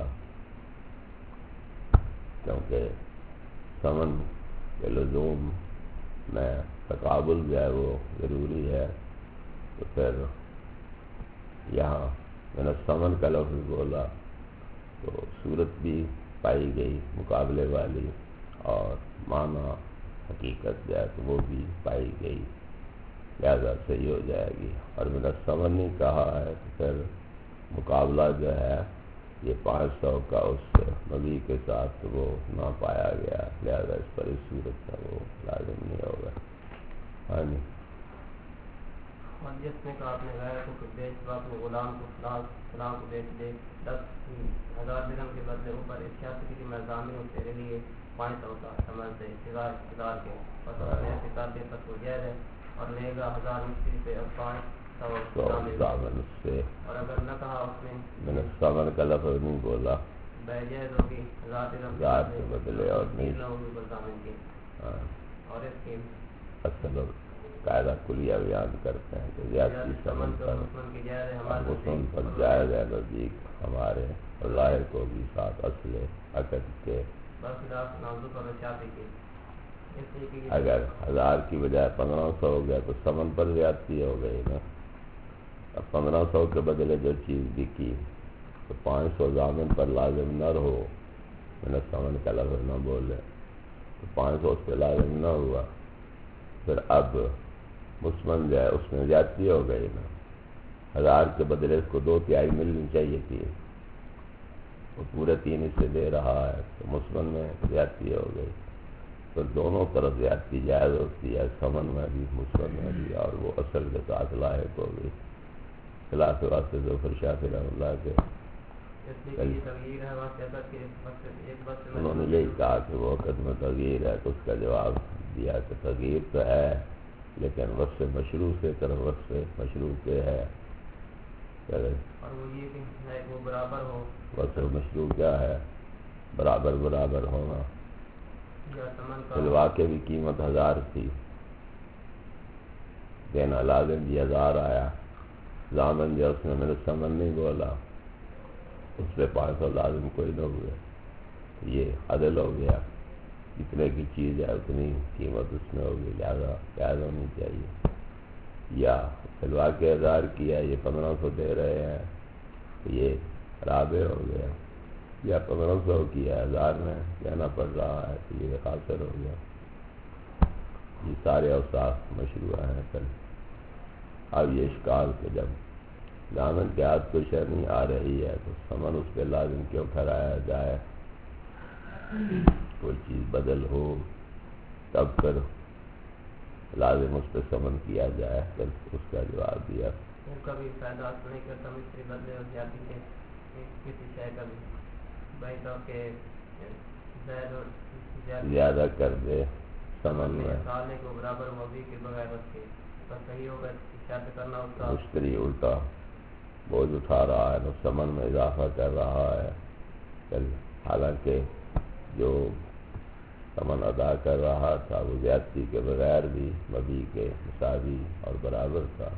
کیونکہ ثمن کے لزوم میں تقابل جو ہے وہ ضروری ہے. تو پھر یہاں میں نے ثمن کا لفظ بولا تو صورت بھی پائی گئی مقابلے والی، اور معنی حقیقت جو ہے تو وہ بھی پائی گئی، لہذا صحیح ہو جائے گی. اور میں نے ثمن نہیں کہا ہے تو پھر مقابلہ جو ہے یہ 500 کا اس مبیع کے ساتھ وہ نہ پایا گیا، لہذا اس پر اس صورت میں وہ لازم نہیں ہوگا. ہاں جی. اور جس نے کہا اپنے غیر کو بیچ تو اپنے غلام کو فلاں کو بیچ دے 10,000 درہم کے بدلے اوپر اس شرط کی میں ضامن ہوں تیرے لیے 500 کا سمجھ دے 1000 کے، اور اگر ایسے کر دے تو جائز ہے، اور لے گا 1000 مشتری سے اور 500 ضامن سے. اور اگر نہ کہا اس نے میں نے ثمن کا لفظ نہیں بولا، بے جائز ہوگی 1000 درہم کے بدلے اور نہیں نہ ہوگی بلضامن کی. اور اس کی اصل قاعدہ کلیہ بیان کرتے ہیں کہ زیادتی ثمن پر مسلم پر جائز ہے نزدیک ہمارے، اور ظاہر کو بھی ساتھ اصل عقد کے. اگر 1000 کی بجائے 1500 ہو گیا تو ثمن پر زیادتی ہو گئی نا. اب 1500 کے بدلے جو چیز بکی تو 500 ضامن پر لازم نہ رہو، میں نے ثمن کا لفظ نہ بولے تو 500 اس پہ لازم نہ ہوا، پھر اب مسلم جو ہے اس میں زیادتی ہو گئی نا. 1000 کے بدلے اس کو 2/3 ملنی چاہیے تھی، وہ پورے 3 حصے دے رہا ہے، تو مسلم میں زیادتی ہو گئی. تو دونوں طرف زیادتی جائز ہوتی ہے، ثمن میں بھی مسلم میں بھی، اور وہ اصل کے ساتھ لاحق ہو گئی. خلاف واسطے ظفر شافعی رحمۃ اللہ کے انہوں نے یہی کہا کہ وہ وقت میں تغییر ہے، تو اس کا جواب دیا کہ تغییر تو ہے لیکن وصف مشروع سے طرف وصف مشروع کے ہے. اور وہ یہ کہ وہ برابر ہو، وصف مشروع کیا ہے؟ برابر ہونا. الواقع بھی قیمت 1000 تھی، دینا لازم بھی 1000 آیا، ضامن جو اس میں نے ثمن نہیں بولا، اس پہ 500 لازم کوئی نہ ہوئے. یہ عدل ہو گیا، جتنے کی چیز ہے اتنی قیمت اس میں ہوگی، لہذا جائز ہونی چاہیے. یا الواقع 1000 کی ہے، یہ 1500 دے رہے ہیں، تو یہ رابع ہو گیا، یا 1500 کی 1000 میں کہنا پڑ رہا ہے تو یہ خاصر ہو گیا. یہ سارے اوصاف مشروع ہیں. پھر اب یہ اشکال کہ جب ضامن کے ہاتھ کو شرح نہیں آ رہی ہے تو ثمن اس پہ لازم کیوں ٹھہرایا جائے؟ کوئی چیز بدل ہو تب پھر لازم اس پہ ثمن کیا جائے. پھر اس کا جواب دیا کبھی فائدہ نہیں کرتا مستری بدلے اور جاتی کے کسی شے کا بھی بھائی تو کہ زیادہ کر دے ثمن میں سالنے کو برابر موضوع کے بغیر اس کے تو صحیح ہوگا شرط کرنا اس کا. مشتری الٹا بوجھ اٹھا رہا ہے تو ثمن میں اضافہ کر رہا ہے، حالانکہ جو ثمن ادا کر رہا تھا وہ زیادتی کے بغیر بھی مبیع کے مساوی اور برابر تھا.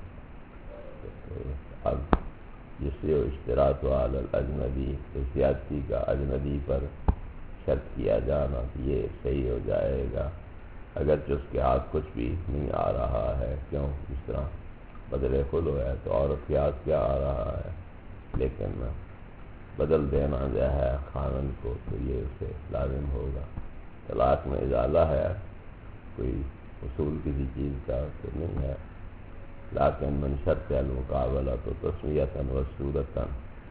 اب جس سے اشتراط علی الاجنبی زیادتی کا اجنبی پر شرط کیا جانا یہ صحیح ہو جائے گا اگرچہ اس کے ہاتھ کچھ بھی نہیں آ رہا ہے. کیوں؟ اس طرح بدل خلو ہے تو عورت کے ہاتھ کیا آ رہا ہے، لیکن بدل دینا جو ہے خاوند کو تو یہ اسے لازم ہوگا. طلاق میں ازالہ ہے، کوئی اصول کسی چیز کا تو نہیں ہے، لیکن من شرط المقابلہ تو تسمیۃً و صورتاً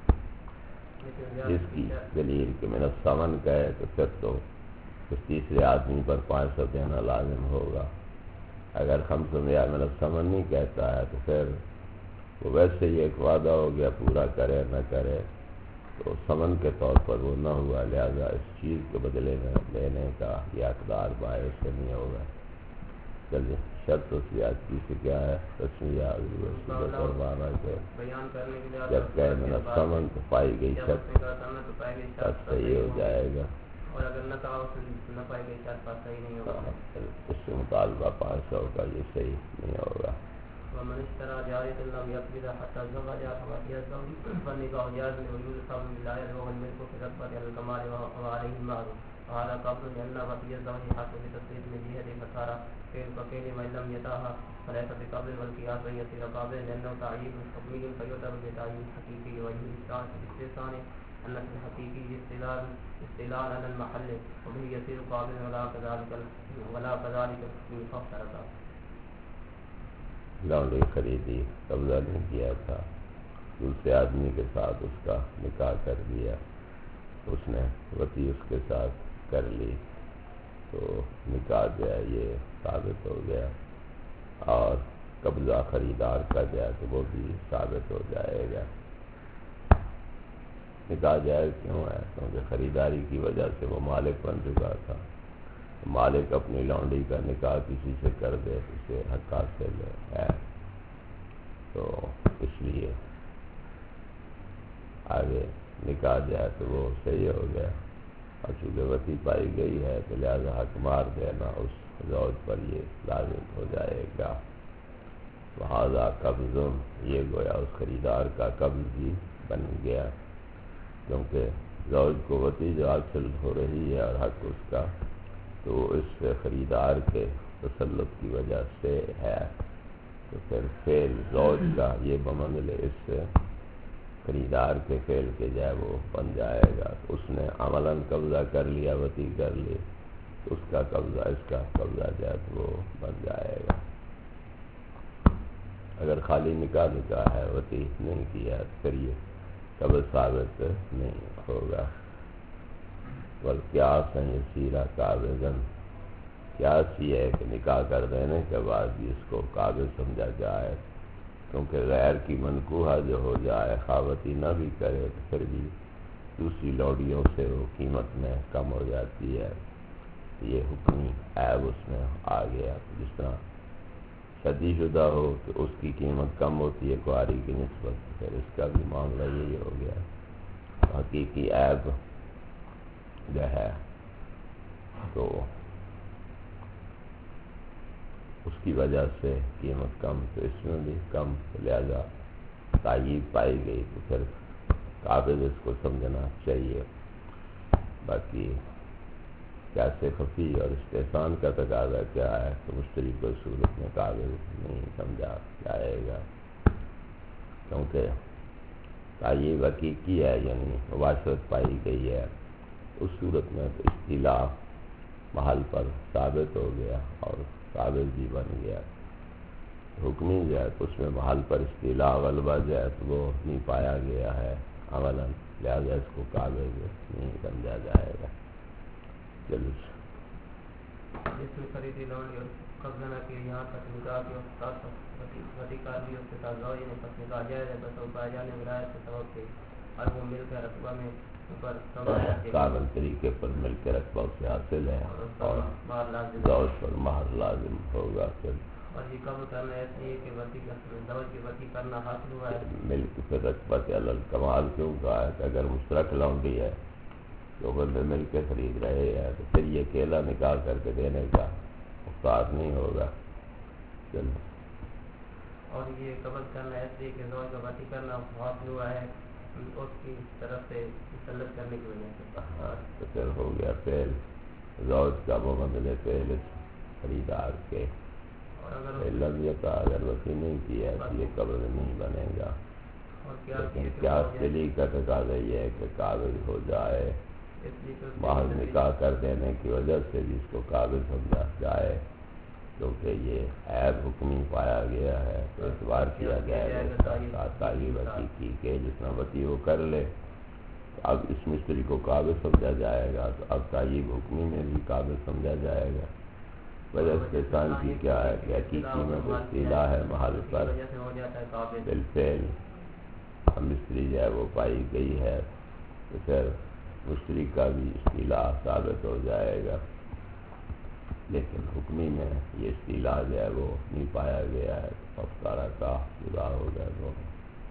اس کی دلیل کہ من الثمن کہے تو پھر تو اس تیسرے آدمی پر 500 دینا لازم ہوگا. اگر 500 من الثمن نہیں کہتا ہے تو پھر وہ ویسے ہی ایک وعدہ ہو گیا، پورا کرے نہ کرے تو ثمن کے طور پر وہ نہ ہوا، لہذا اس چیز کے بدلے میں لینے کا یہ حقدار باعث سے نہیں ہوگا. چلیے شرط و زیادتی سے کیا ہے؟ تسمیہ فرمانا کہ جب کہ من الثمن تو پائی گئی شرط تب صحیح ہو جائے گا، اور اگر نہ کہا نہ پائی گئی شرط پر صحیح نہیں ہوگا. اس سے مطالبہ 500 کا یہ صحیح نہیں ہوگا. ومن اشترى جارية لم يقبض حتى زوجها فبقي الزوج فالنكاح جائز لوجود صبر لا يلزم الملك في الرتبة على الكمال وعليه المعروف وهذا قبل لأن بقي الزوج حق بتصريف من جهة فصار فكيل من لم يتاها فليس بقبل والقياس بين يصير قابل لأنه تعيين حكمي فيعتبر بتعيين حقيقي وجه الاستثناء أن الحقيقي استدلال على المحل وبه يصير قابل ولا كذلك فافترض. لونڈی خریدی، قبضہ نہیں کیا تھا، دوسرے آدمی کے ساتھ اس کا نکاح کر دیا، اس نے وطی اس کے ساتھ کر لی تو نکاح جو ہے یہ ثابت ہو گیا، اور قبضہ خریدار کا جائے تو وہ بھی ثابت ہو جائے گا. نکاح جائز کیوں ہے؟ کیونکہ خریداری کی وجہ سے وہ مالک بن چکا تھا. مالک اپنی لونڈی کا نکاح کسی سے کر دے اسے حق حاصل ہے، تو اس لیے آگے نکاح جائے تو وہ صحیح ہو گیا. اور چونکہ وطی پائی گئی ہے تو لہذا حق مار دینا اس زوج پر یہ لازم ہو جائے گا. لہذا قبض یہ گویا اس خریدار کا قبض بھی بن گیا، کیونکہ زوج کو وطی جو حاصل ہو رہی ہے اور حق اس کا تو اس خریدار کے تسلط کی وجہ سے ہے، تو پھر فعل زوج کا یہ بمنزل اس خریدار کے فعل کے جائے وہ بن جائے گا. اس نے عملاً قبضہ کر لیا، وطی کر لی، اس کا قبضہ اس کا قبضہ جائے تو وہ بن جائے گا. اگر خالی نکاح ہے، وطی نہیں کیا تو پھر یہ قبض ثابت نہیں ہوگا. والقیاس یسیرا قابضاً، قیاس یہ ہے کہ نکاح کر دینے کے بعد بھی اس کو قابض سمجھا جائے، کیونکہ غیر کی منکوحہ جو ہو جائے خاوتی نہ بھی کرے تو پھر بھی دوسری لوڈیوں سے وہ قیمت میں کم ہو جاتی ہے. یہ حکمی عیب اس میں آ گیا. جس طرح شادی شدہ ہو تو اس کی قیمت کم ہوتی ہے کنواری کی نسبت، پھر اس کا بھی معاملہ یہی ہو گیا. حقیقی عیب جو ہے تو اس کی وجہ سے قیمت کم، تو اس میں بھی کم، لہذا تائید پائی گئی تو پھر قابض اس کو سمجھنا چاہیے. باقی کیسے خفی اور استحسان کا تقاضا کیا ہے تو مشتری کو صورت میں قابض نہیں سمجھا جائے گا، کیونکہ تعیب حقیقی ہے یعنی مباشرت پائی گئی ہے، اس صورت میں تو اصطلاح محل پر ثابت ہو گیا اور ثابت بھی بن گیا۔ حکمی جو ہے تو اس میں محل پر اصطلاح غلبہ جو ہے تو وہ نہیں پایا گیا ہے عملاً، لہذا اس کو قابل نہیں سمجھا جائے گا۔ چلو جس میں خریدی لونڈی اور قبضہ نہ کیا، یہاں تک نکاح کی وقت وطی کار بھی اس کے ساتھ زوجی نے پس نکاح جائز ہے، بس وہ پائے جانے ولایت سے سبب کے اور وہ مل کر رقبہ میں پر کامل طریقے پر مل کے رقبہ سے حاصل ہے اور زوج پر مہر لازم ہوگا۔ پھر اور یہ قبض کرنا ایسے ہی کہ زوج کی وطی کرنا حاصل ہوا ہے، مل کے پھر رقبہ سے علی الکمال کیوں کہا ہے کہ اگر مشترک لونڈی ہے تو بندے مل کے خرید رہے ہیں تو پھر یہ اکیلا نکاح کر کے دینے کا مختار نہیں ہوگا۔ چلو اور یہ قبض کرنا ایسے ہی کہ زوج کا وطی کرنا حاصل ہوا ہے اس کی طرف سے مسلط کرنے کی وجہ سے۔ ہاں تو پھر ہو گیا فعل زوج کا مبدل فعل خریدار کے، اور اگر لفظ کا اگر وطی نہیں کیا تو یہ قبض نہیں بنے گا، لیکن کیا دلی کا تقاضا یہ ہے کہ قابل ہو جائے، محض نکاح کر دینے کی وجہ سے جس کو قابل سمجھا جائے کیونکہ یہ عیب حکمی پایا گیا ہے تو اعتبار کیا جائے گا تعیب حقیقی کے جتنا وطی وہ کر لے۔ اب اس مستری کو قابل سمجھا جائے گا تو اب تعیب حکمی میں بھی قابل سمجھا جائے گا۔ وجہ سے سائنسی کیا ہے کہ حقیقی میں جو اصطلاح ہے محل پر بالفعل مستری جو ہے وہ پائی گئی ہے تو پھر مشتری کا بھی اصطلاح ثابت ہو جائے گا، لیکن حکمی میں یہ اصطلاح جو ہے وہ نہیں پایا گیا ہے، افطارہ کا جدا ہو گیا، دونوں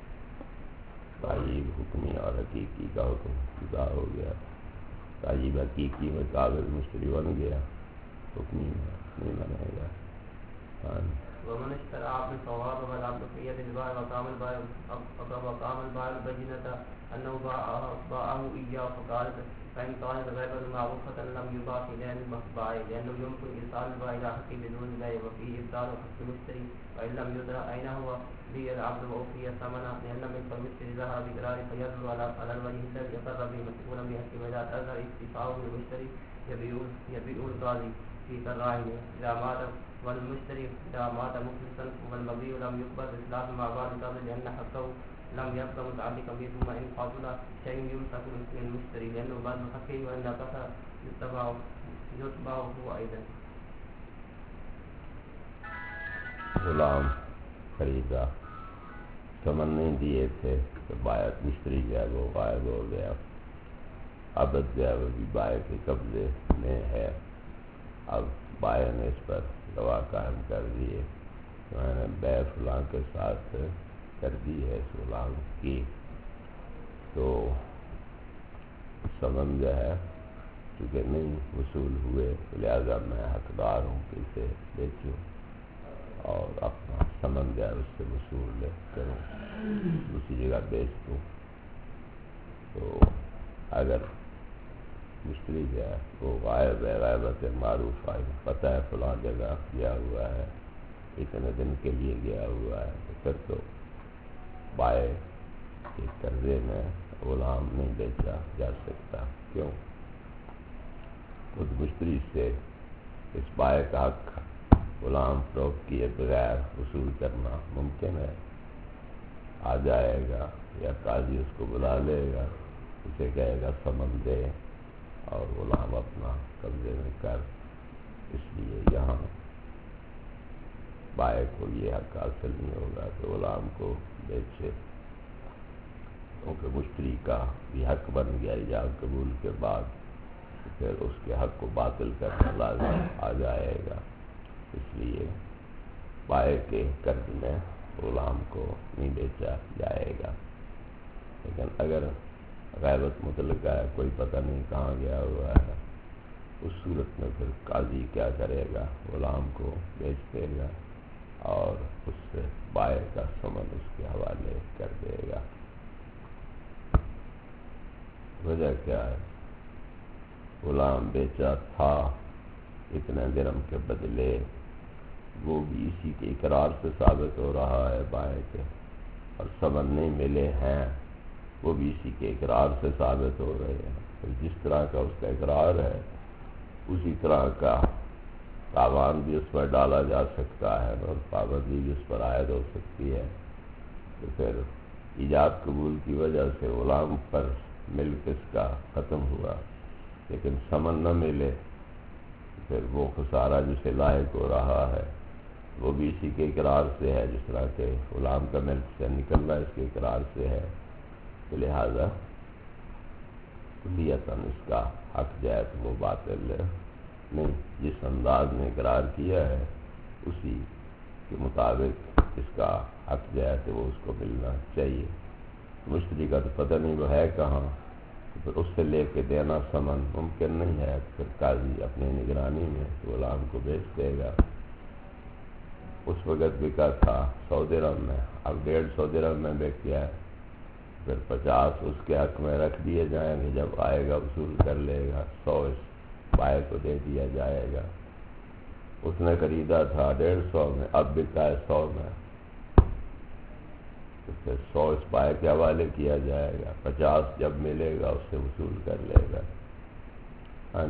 تعیب حکمی اور حقیقی کا حکم جدا ہو گیا۔ تعیب حقیقی میں قابل مشتری بن گیا، حکمی میں نہیں بنے گا۔ ومن اشترى عبد صواب والعبد في يد البائع وقام البائع بينة أنه باعه إياه فقال فإن كانت غيبة معروفة لم يباع في دين البائع لأنه يمكن إرسال البائع إلى حقه بدون بيع وفيه إبطال حق المشتري وإن لم يدرى أين هو بيع العبد وأوفي ثمنه لأن ملك المشتري ذهب بقرار فيدل على الوجه الذي يقر به مسؤولا بحق وإذا أظهر اكتفاؤه بالمشتري يبيع القاضي في كالراهن إذا مات والمشتري إذا مات مفلسا والمبيع لم يقبل إسلام مع بعض قبل لأن حقه لم يبقى متعلقا به ثم إن حصل شيء يمسك للمشتري لأنه بعد حقه وإن نقص يتبعه هو أيضا۔ غلام خریدا ثمن نہیں دیے تھے تو بائع مشتری جو ہے وہ غائب ہو گیا، عبد جو ہے وہ بھی بائع کے قبضے میں ہے، اب بائع نے اس پر گواہ قائم کر دیے کہ میں نے بیع فلاں کے ساتھ کر دی ہے اس غلام کی، تو ثمن جو ہے چونکہ نہیں وصول ہوئے لہذا میں حقدار ہوں کہ اسے بیچوں اور اپنا ثمن جو ہے اس سے وصول کروں، دوسری جگہ بیچ دوں۔ تو اگر مشتری جو ہے وہ غائب ہے، غیبت معروف آئی پتہ ہے فلاں جگہ گیا ہوا ہے، اتنے دن کے لیے گیا ہوا ہے، تو پھر تو بائع کے قرضے میں غلام نہیں بیچا جا سکتا۔ کیوں؟ خود مشتری سے اس بائع کا حق غلام فروخت کیے بغیر وصول کرنا ممکن ہے، آ جائے گا یا قاضی اس کو بلا لے گا، اسے کہے گا ثمن دے اور غلام اپنا قبضے میں کر، اس لیے یہاں بائع کو یہ حق حاصل نہیں ہوگا کہ غلام کو بیچے، کیونکہ مشتری کا بھی حق بن گیا ایجاب قبول کے بعد، پھر اس کے حق کو باطل کرنا لازم آ جائے گا، اس لیے بائع کے قرض میں غلام کو نہیں بیچا جائے گا۔ لیکن اگر غیبت مطلقہ ہے، کوئی پتہ نہیں کہاں گیا ہوا ہے، اس صورت میں پھر قاضی کیا کرے گا، غلام کو بیچ دے گا اور اس سے بائع کا ثمن اس کے حوالے کر دے گا۔ وجہ کیا ہے؟ غلام بیچا تھا اتنے درہم کے بدلے، وہ بھی اسی کے اقرار سے ثابت ہو رہا ہے بائع کے، اور ثمن نہیں ملے ہیں وہ بھی اسی کے اقرار سے ثابت ہو رہے ہیں. تو جس طرح کا اس کا اقرار ہے اسی طرح کا تاوان بھی اس پر ڈالا جا سکتا ہے اور پابندی بھی اس پر عائد ہو سکتی ہے. تو پھر ایجاب قبول کی وجہ سے غلام پر ملک اس کا ختم ہوا، لیکن ثمن نہ ملے، پھر وہ خسارہ جسے لاحق ہو رہا ہے وہ بھی اسی کے اقرار سے ہے، جس طرح کہ غلام کا ملک سے نکلنا اس کے اقرار سے ہے. تو لہذا کلیتاً اس کا حق جو ہے وہ باطل نہیں. جس انداز میں اقرار کیا ہے اسی کے مطابق اس کا حق جو ہے تو وہ اس کو ملنا چاہیے. مشتری کا تو پتہ نہیں وہ ہے کہاں، پھر اس سے لے کے دینا ثمن ممکن نہیں ہے. پھر قاضی اپنی نگرانی میں غلام کو بیچ دے گا. اس وقت بکا تھا 100 درہم میں، اب 150 درہم میں بک گیا ہے، پھر 50 اس کے حق میں رکھ دیے جائیں گے. جب آئے گا وصول کر لے گا، 100 اس بائے کو دے دیا جائے گا. اس نے خریدا تھا 150 میں، اب بکا ہے 100 میں، تو پھر 100 اس بائے کے حوالے کیا جائے گا. 50 جب ملے گا اس سے وصول کر لے گا. ہاں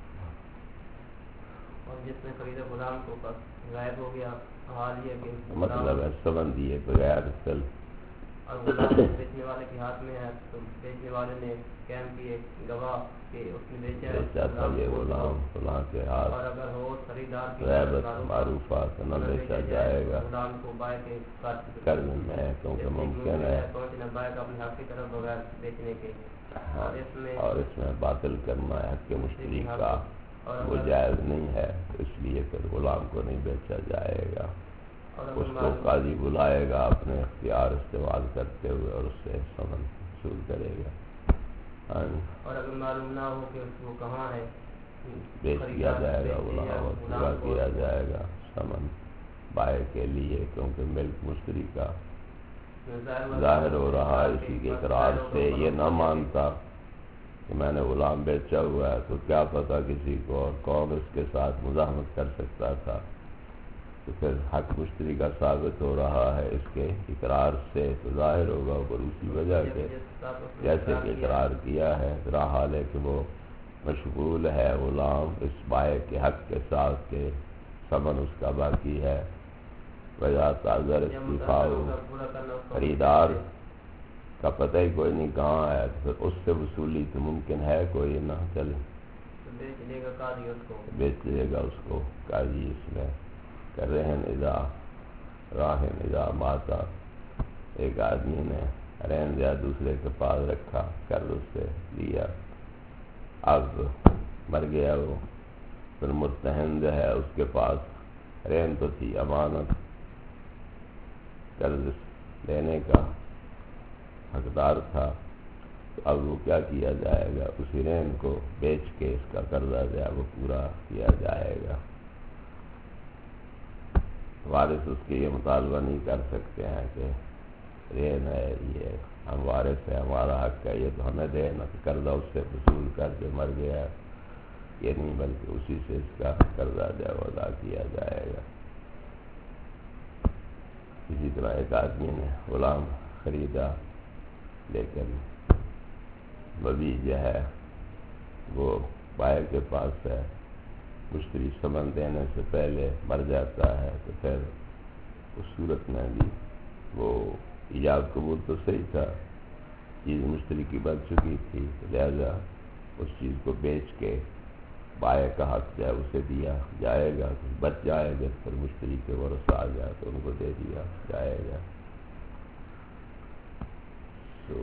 اور جس نے خریدا غلام کو غائب ہو گیا، حال یہ کہ مطلب ہے سمن دیے بغیر چل اور غلام بیچنے والے کے ہاتھ میں ہے، تو بیچنے والے نے قائم کیے گواہ کہ اس نے بیچا تھا یہ غلام فلاں کے ہاتھ، اور اگر ہو خریدار کی غیبت معروفات نہ بیچا جائے گا غلام کو بائے کے قرض میں، کیونکہ ممکن ہے پہنچنا بائے کا اپنے حق کی طرف بغیر بیچنے کے. اور اس میں باطل کرنا ہے حق مشتری کا وہ جائز نہیں ہے. اس لیے پھر غلام کو نہیں بیچا جائے گا. اس کو قاضی بلائے گا اپنے اختیار استعمال کرتے ہوئے اور اس سے ثمن وصول کرے گا. اور اگر معلوم نہ ہو کہ وہ کہاں ہے، بیچ دیا جائے گا غلام اور پورا کیا جائے گا ثمن بائے کے لیے، کیونکہ ملک مشتری کا ظاہر ہو رہا ہے اسی کے اقرار سے. یہ نہ مانتا کہ میں نے غلام بیچا ہوا ہے تو کیا پتہ کسی کو، اور کون اس کے ساتھ مزاحمت کر سکتا تھا. تو پھر حق مشتری کا ثابت ہو رہا ہے اس کے اقرار سے، تو ظاہر ہوگا اور اسی وجہ سے جیسے کہ اقرار کیا ہے رہا حال ہے کہ وہ مشغول ہے غلام اس بائے کے حق کے ساتھ کہ ثمن اس کا باقی ہے. وجہ تعذر استعفا خریدار کا پتہ ہی کوئی نہیں کہاں ہے، پھر اس سے وصولی تو ممکن ہے کوئی نہ چلے، بیچ لے گا اس کو قاضی. اس میں کر رہن اذا راہن اذا ماتا، ایک آدمی نے رہن دیا دوسرے کے پاس رکھا، قرض اس سے لیا، اب مر گیا وہ، پھر مرتہن جو ہے اس کے پاس رہن تو تھی امانت، قرض لینے کا حقدار تھا. تو اب وہ کیا کیا جائے گا، اسی رہن کو بیچ کے اس کا قرضہ جو ہے وہ پورا کیا جائے گا. وارث اس کے یہ مطالبہ نہیں کر سکتے ہیں کہ رہن ہے یہ ہم وارث ہے، ہمارا حق ہے، یہ تو ہمیں دینا، قرضہ اس سے وصول کر کے مر گیا، یہ نہیں، بلکہ اسی سے اس کا قرضہ جو ہے ادا کیا جائے گا. اسی طرح ایک آدمی نے غلام خریدا، لیکن مبیع جو ہے وہ بائر کے پاس ہے، مشتری ثمن دینے سے پہلے مر جاتا ہے، تو پھر اس صورت میں بھی وہ ایجاب قبول تو صحیح تھا، چیز مشتری کی بن چکی تھی، لہذا اس چیز کو بیچ کے بائع کا حق جو ہے اسے دیا جائے گا. بچ جائے گا پھر مشتری کے ورثہ آ جائے تو ان کو دے دیا جائے گا. تو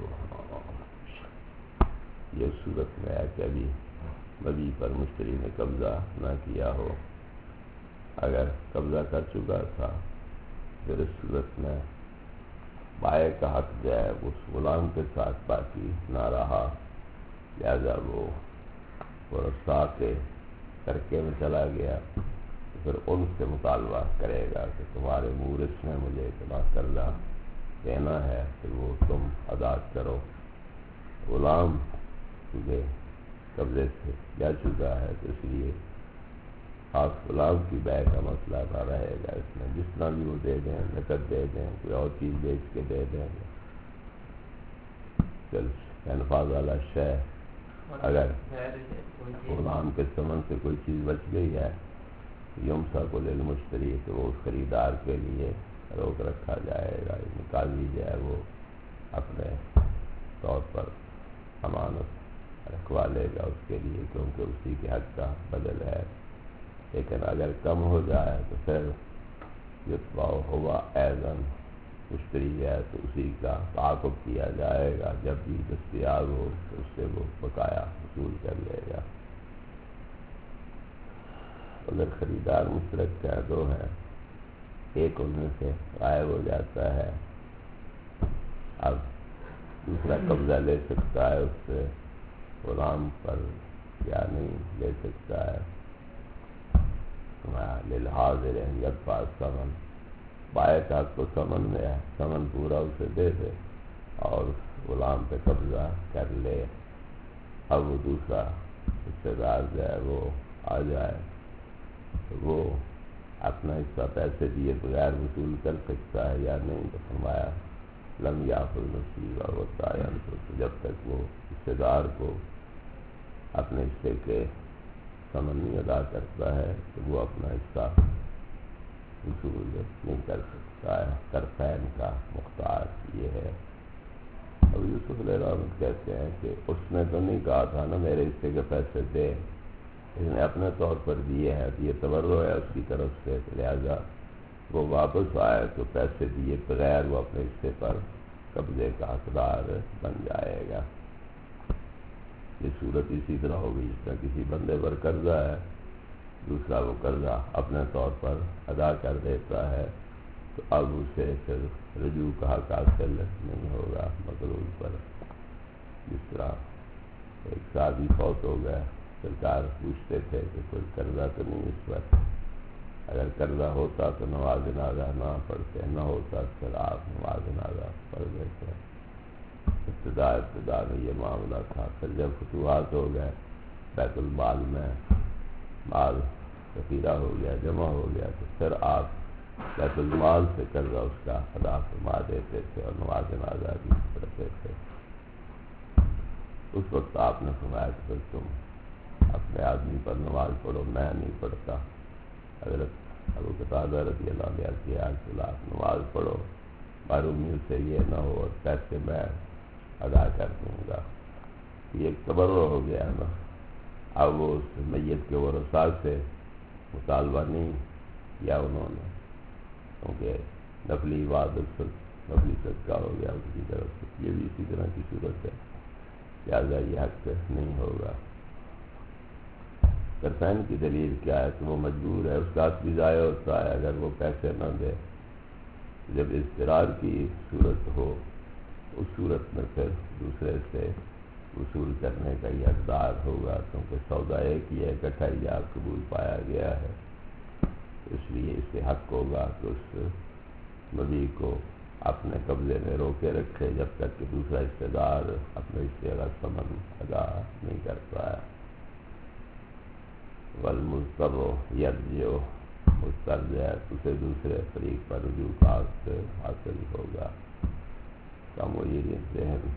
یہ صورت میں ہے کہ ابھی مبیع پر مشتری نے قبضہ نہ کیا ہو. اگر قبضہ کر چکا تھا پھر اس صورت میں بائع کا حق جو ہے اس غلام کے ساتھ باقی نہ رہا، لہذا وہ ورثاء کے ترکے میں چلا گیا. پھر ان سے مطالبہ کرے گا کہ تمہارے مورث نے مجھے اتنا قرضہ دینا ہے، پھر وہ تم ادا کرو. غلام تجھے قبضے سے جا چکا ہے، تو اس لیے خاص غلام کی بیع کا مسئلہ نہ رہے گا. اس میں جس طرح بھی وہ دے دیں، نقد دے دیں، کوئی اور چیز بیچ کے دے دیں، انفاذ والا شے اگر غلام کے ثمن سے کوئی چیز بچ گئی ہے یمسک للمشتری تو وہ اس خریدار کے لیے روک رکھا جائے گا، قاضی جو ہے وہ اپنے طور پر امانت رکھوا لے گا اس کے لیے، کیونکہ اسی کے حق کا بدل ہے۔ لیکن اگر کم ہو جائے تو پھر یتبع ہوا ایضاً مشتری ہے تو اسی کا تعاقب کیا جائے گا، جب بھی دستیاب ہو تو اس سے وہ بقایا وصول کر لے گا۔ اگر خریدار مشترک کا دو ہے، ایک ان میں سے غائب ہو جاتا ہے، اب دوسرا قبضہ لے سکتا ہے اس سے غلام پر یا نہیں لے سکتا ہے۔ للحاضر یدفع الثمن، بائع کا حق تو ثمن میں ہے، ثمن پورا اسے دے دے اور اس غلام پہ قبضہ کر لے۔ اب وہ دوسرا حصے دار جو ہے وہ آ جائے تو وہ اپنا حصہ پیسے دیے بغیر وصول کر سکتا ہے یا نہیں؟ تو فرمایا لم یاخذ نصیبہ وطاعن، تو جب تک وہ حصے دار کو اپنے حصے کے ثمن نہیں ادا کرتا ہے تو وہ اپنا حصہ وصول نہیں کر سکتا ہے۔ طرفین کا مختار یہ ہے۔ اب یوسف علیہ السلام کہتے ہیں کہ اس نے تو نہیں کہا تھا نا میرے حصے کے پیسے دے، اس نے اپنے طور پر دیے ہیں، یہ تبرع ہے اس کی طرف سے، لہذا وہ واپس آئے تو پیسے دیے بغیر وہ اپنے حصے پر قبضے کا حقدار بن جائے گا۔ یہ صورت اسی طرح ہوگی جس طرح کسی بندے پر قرضہ ہے، دوسرا وہ قرضہ اپنے طور پر ادا کر دیتا ہے تو اب اسے پھر رجوع کا حق حاصل نہیں ہوگا مقروض پر۔ جس طرح ایک صحابی فوت ہو گئے، سرکار پوچھتے تھے کہ کوئی قرضہ تو نہیں اس پر، اگر قرضہ ہوتا تو نماز جنازہ نہ پڑھتے، نہ ہوتا پھر آپ نماز جنازہ پڑھ دیتے۔ ابتدا میں یہ معاملہ تھا، پھر جب فتوحات ہو گئے بیت المال میں مال ذخیرہ ہو گیا، جمع ہو گیا، تو پھر آپ بیت المال سے قرضہ اس کا ادا فرما دیتے تھے اور نماز جنازہ بھی پڑھتے تھے۔ اس وقت آپ نے فرمایا کہ پھر تم اپنے آدمی پر نماز پڑھو، میں نہیں پڑھتا۔ حضرت ابو قتادہ رضی اللہ عنہ کی آپ نماز پڑھو، معرومیوں سے یہ نہ ہو اور پیسے میں ادا کر دوں گا۔ یہ ایک تبرع ہو گیا نا۔ اب وہ اس میت کے ورثاء سے مطالبہ نہیں کیا انہوں نے، کیونکہ نفلی عبادت نفلی صدقہ ہو گیا اس کی طرف سے، یہ بھی اسی طرح کی صورت ہے، لہٰذا یہ حق نہیں ہوگا۔ طرفین کی دلیل کیا ہے کہ وہ مجبور ہے، اس کا حق بھی ضائع ہوتا ہے اگر وہ پیسے نہ دے۔ جب اضطرار کی صورت ہو اس صورت میں پھر دوسرے سے وصول کرنے کا یہ حقدار ہوگا، کیونکہ سودا ایک ہی ہے، اکٹھا ہی آپ قبول پایا گیا ہے، اس لیے اس سے حق ہوگا کہ اس مبیع کو اپنے قبضے میں روکے رکھے جب تک کہ دوسرا حصے دار اپنے حصے کا ثمن ادا نہیں کرتا ہے۔ والمضطر یرجع، مضطر جو ہے اسے دوسرے فریق پر رجوع کا حق حاصل ہوگا۔ کم و یہ ذہن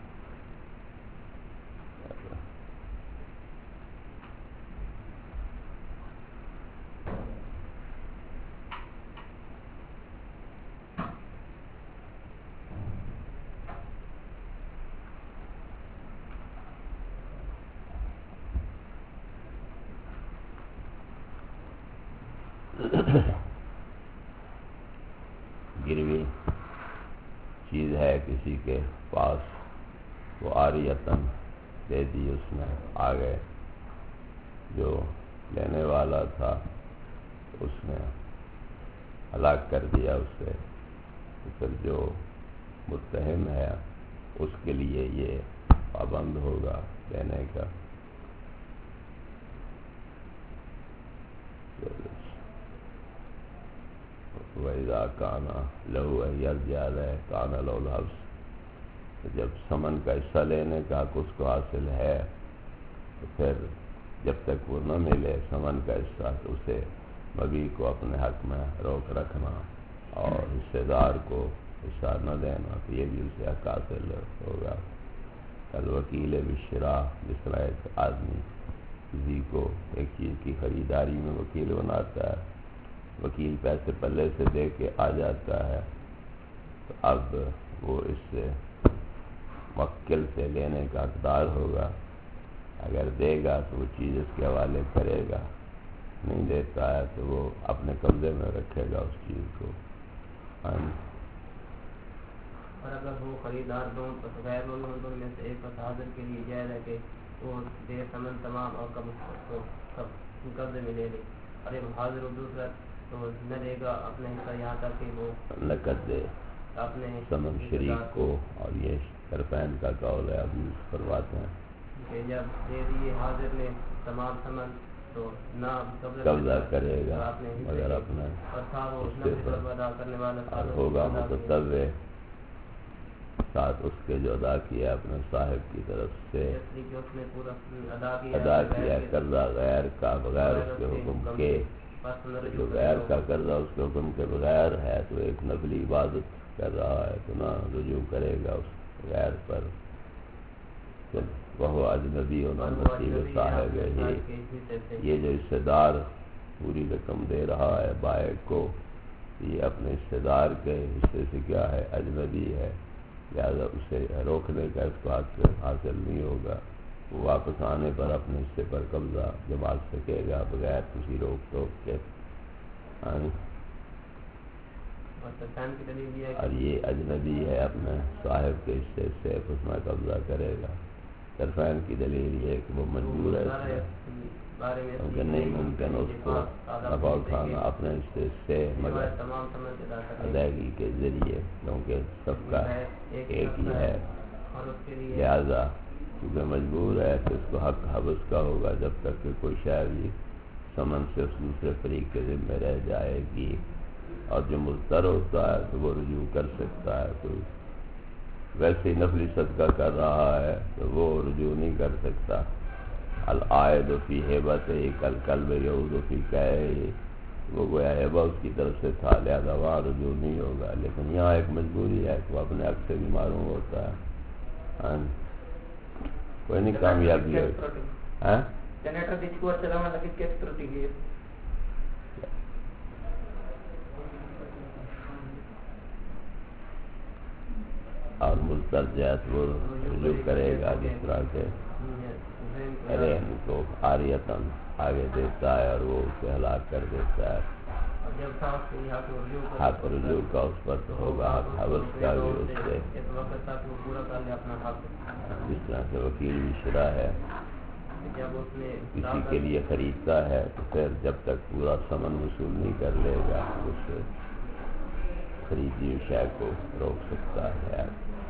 گروی چیز ہے کسی کے پاس، وہ عاریتاً دے دی اس نے، آگے جو لینے والا تھا اس نے ہلاک کر دیا اسے، تو پھر جو متہم ہے اس کے لیے یہ پابند ہوگا دینے کا۔ وَإِذَا كَانَ لَهُ أَن يَرْجِعَ إِلَيْهِ كَانَ لَهُ الْحَبْسُ، تو جب ثمن کا حصہ لینے کا حق اس کو حاصل ہے تو پھر جب تک وہ نہ ملے ثمن کا حصہ تو اسے مبیع کو اپنے حق میں روک رکھنا اور حصے دار کو حصہ نہ دینا، تو یہ بھی اسے حق حاصل ہوگا۔ الوکیل بالشراء، جس طرح ایک آدمی کسی کو ایک چیز کی خریداری میں وکیل بناتا ہے، وکیل پیسے پلے سے دے کے آ جاتا ہے، تو اب وہ اس سے موکل سے لینے کا حقدار ہوگا۔ اگر دے گا تو وہ چیز اس کے حوالے کرے گا، نہیں دیتا ہے تو وہ اپنے قبضے میں رکھے گا اس چیز کو۔ اور اگر وہ خریدار غیر دونوں میں سے ایک بس حاضر کے لیے جائز ہے کہ وہ دے ثمن تمام اور قبضے میں لے لے، اور ایک حاضر اور دوسرا تو نہ دے گا اپنے حصہ یہاں تک کہ وہ نقد دے اپنے ثمن شریک کو۔ اور یہ طرفین کا قول ہے، ابھی فرماتے ہیں کہ جب دے دیے حاضر نے تمام ثمن تو نہ قبضہ کرے گا مگر اپنا اور تھا وہ ادا کرنے والا اور ہوگا متطوع، ساتھ اس کے جو ادا کیا اپنے صاحب کی طرف سے ادا کیا قرضہ غیر کا بغیر اس کے حکم کے، جو غیر کا قرضہ اس کے حکم کے بغیر ہے تو ایک نفلی عبادت کر رہا ہے تو نہ رجوع کرے گا اس غیر پر۔ وہ اجنبی ہونا نصیب صاحب ہے، یہ جو حصے دار پوری رقم دے رہا ہے بائع کو، یہ اپنے حصے دار کے حصے سے کیا ہے، اجنبی ہے، لہذا اسے روکنے کا اس کو حاصل نہیں ہوگا۔ وہ واپس آنے پر اپنے حصے پر قبضہ جما سکے گا بغیر کسی روک ٹوک کے۔ اور یہ اجنبی ہے، اپنے صاحب کے حصے سے اس میں قبضہ کرے گا۔ طرفین کی دلیل یہ ہے کہ وہ مجبور ہے اس میں، کیونکہ نہیں ممکن اس کو نفع اٹھانا اپنے حصے سے مگر ادائیگی کے ذریعے، کیونکہ سب کا ایک ہی ہے، لہذا کیونکہ مجبور ہے تو اس کو حق حبس کا ہوگا جب تک کہ کوئی شاید ثمن سے اس دوسرے فریق کے ذمہ رہ جائے گی۔ اور جو مضطر ہوتا ہے تو وہ رجوع کر سکتا ہے، کوئی ویسے ہی نفلی صدقہ کر رہا ہے تو وہ رجوع نہیں کر سکتا۔ العائد فی ہبتہ کالکلب یعود فی قیئہ، وہ گویا ہبہ اس کی طرف سے تھا لہذا وہاں رجوع نہیں ہوگا، لیکن یہاں ایک مجبوری ہے کہ وہ اپنے حق سے بھی معروم ہوتا ہے۔ کوئی نہیں کامیابی ہے۔ اور مضطر جہت وہ رجوع کرے گا، جس طرح کے رہن کو عاریتاً آگے دیتا ہے اور وہ اسے ہلاک کر دیتا ہے۔ حق رجوع کا اس پر تو ہوگا، حق حبس کا بھی اس سے، جس طرح سے وکیل بھی شرع ہے، کسی کے لیے خریدتا ہے تو پھر جب تک پورا ثمن وصول نہیں کر لے گا اس خریدی شے کو روک سکتا ہے۔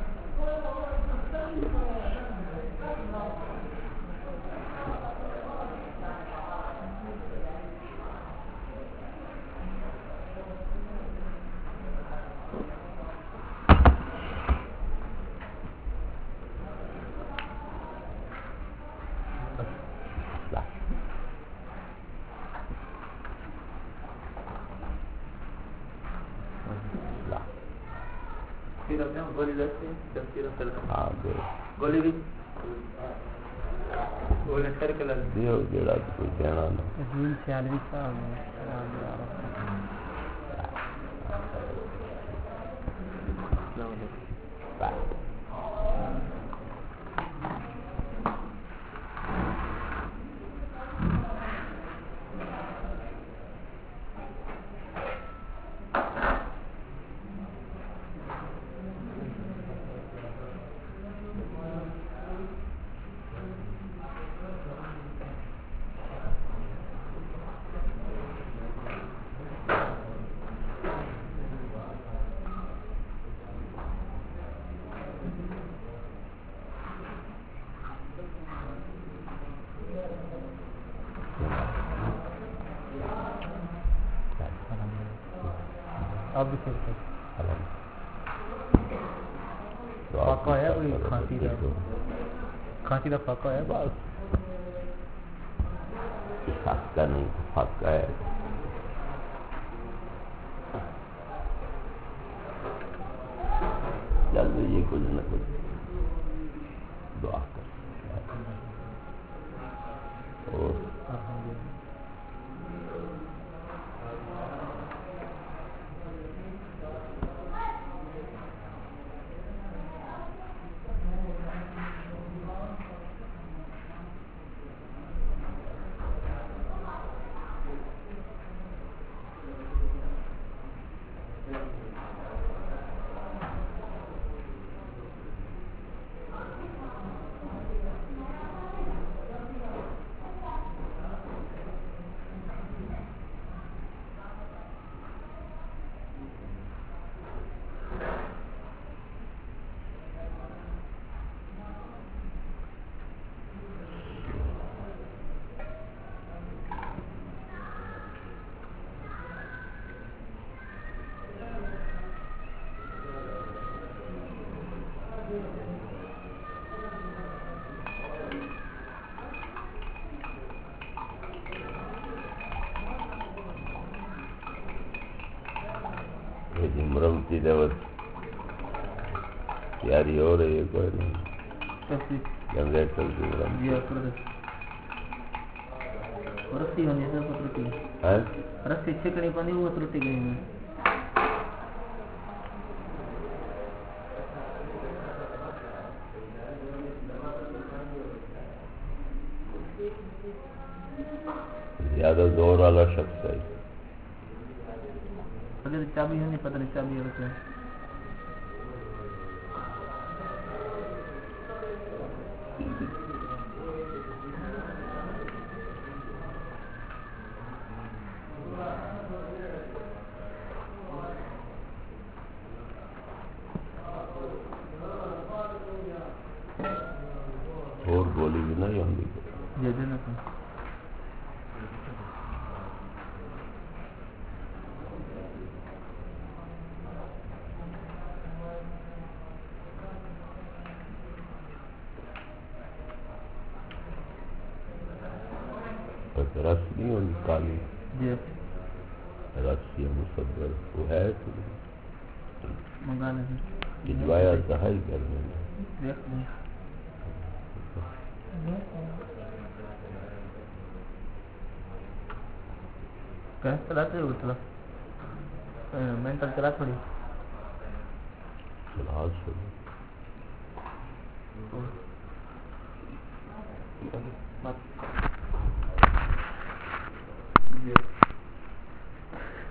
جڑا تو کوئی کہنا اب بھی فاقہ ہے، وہی کھانسی کا فاقہ ہے، بس حق کا نہیں حق ہے۔ جلد یہ کچھ نہ کچھ دعا کر اور مرمتی دعوت تیاری ہو رہی ہے کوئی نہیں جنریٹر کی مرمتی رسی ہونی ہے سب ترٹی رسی چھکڑی پانی وہ ترٹی گئی ہے زیادہ زور والا شخص ہے اگر چابی ہے نہیں پتہ نہیں چابی رکھے اور گولی بھی نہیں ہوں گی یہ دینا تھا رس نہیں ہوگی کالی جی رس یا مصدر وہ ہے منگا لیں بھجوایا دہائی کرنے میں دیکھ لیں کہیں چلاتے ہو تھوڑا مینٹل چلا تھوڑی فلحال بات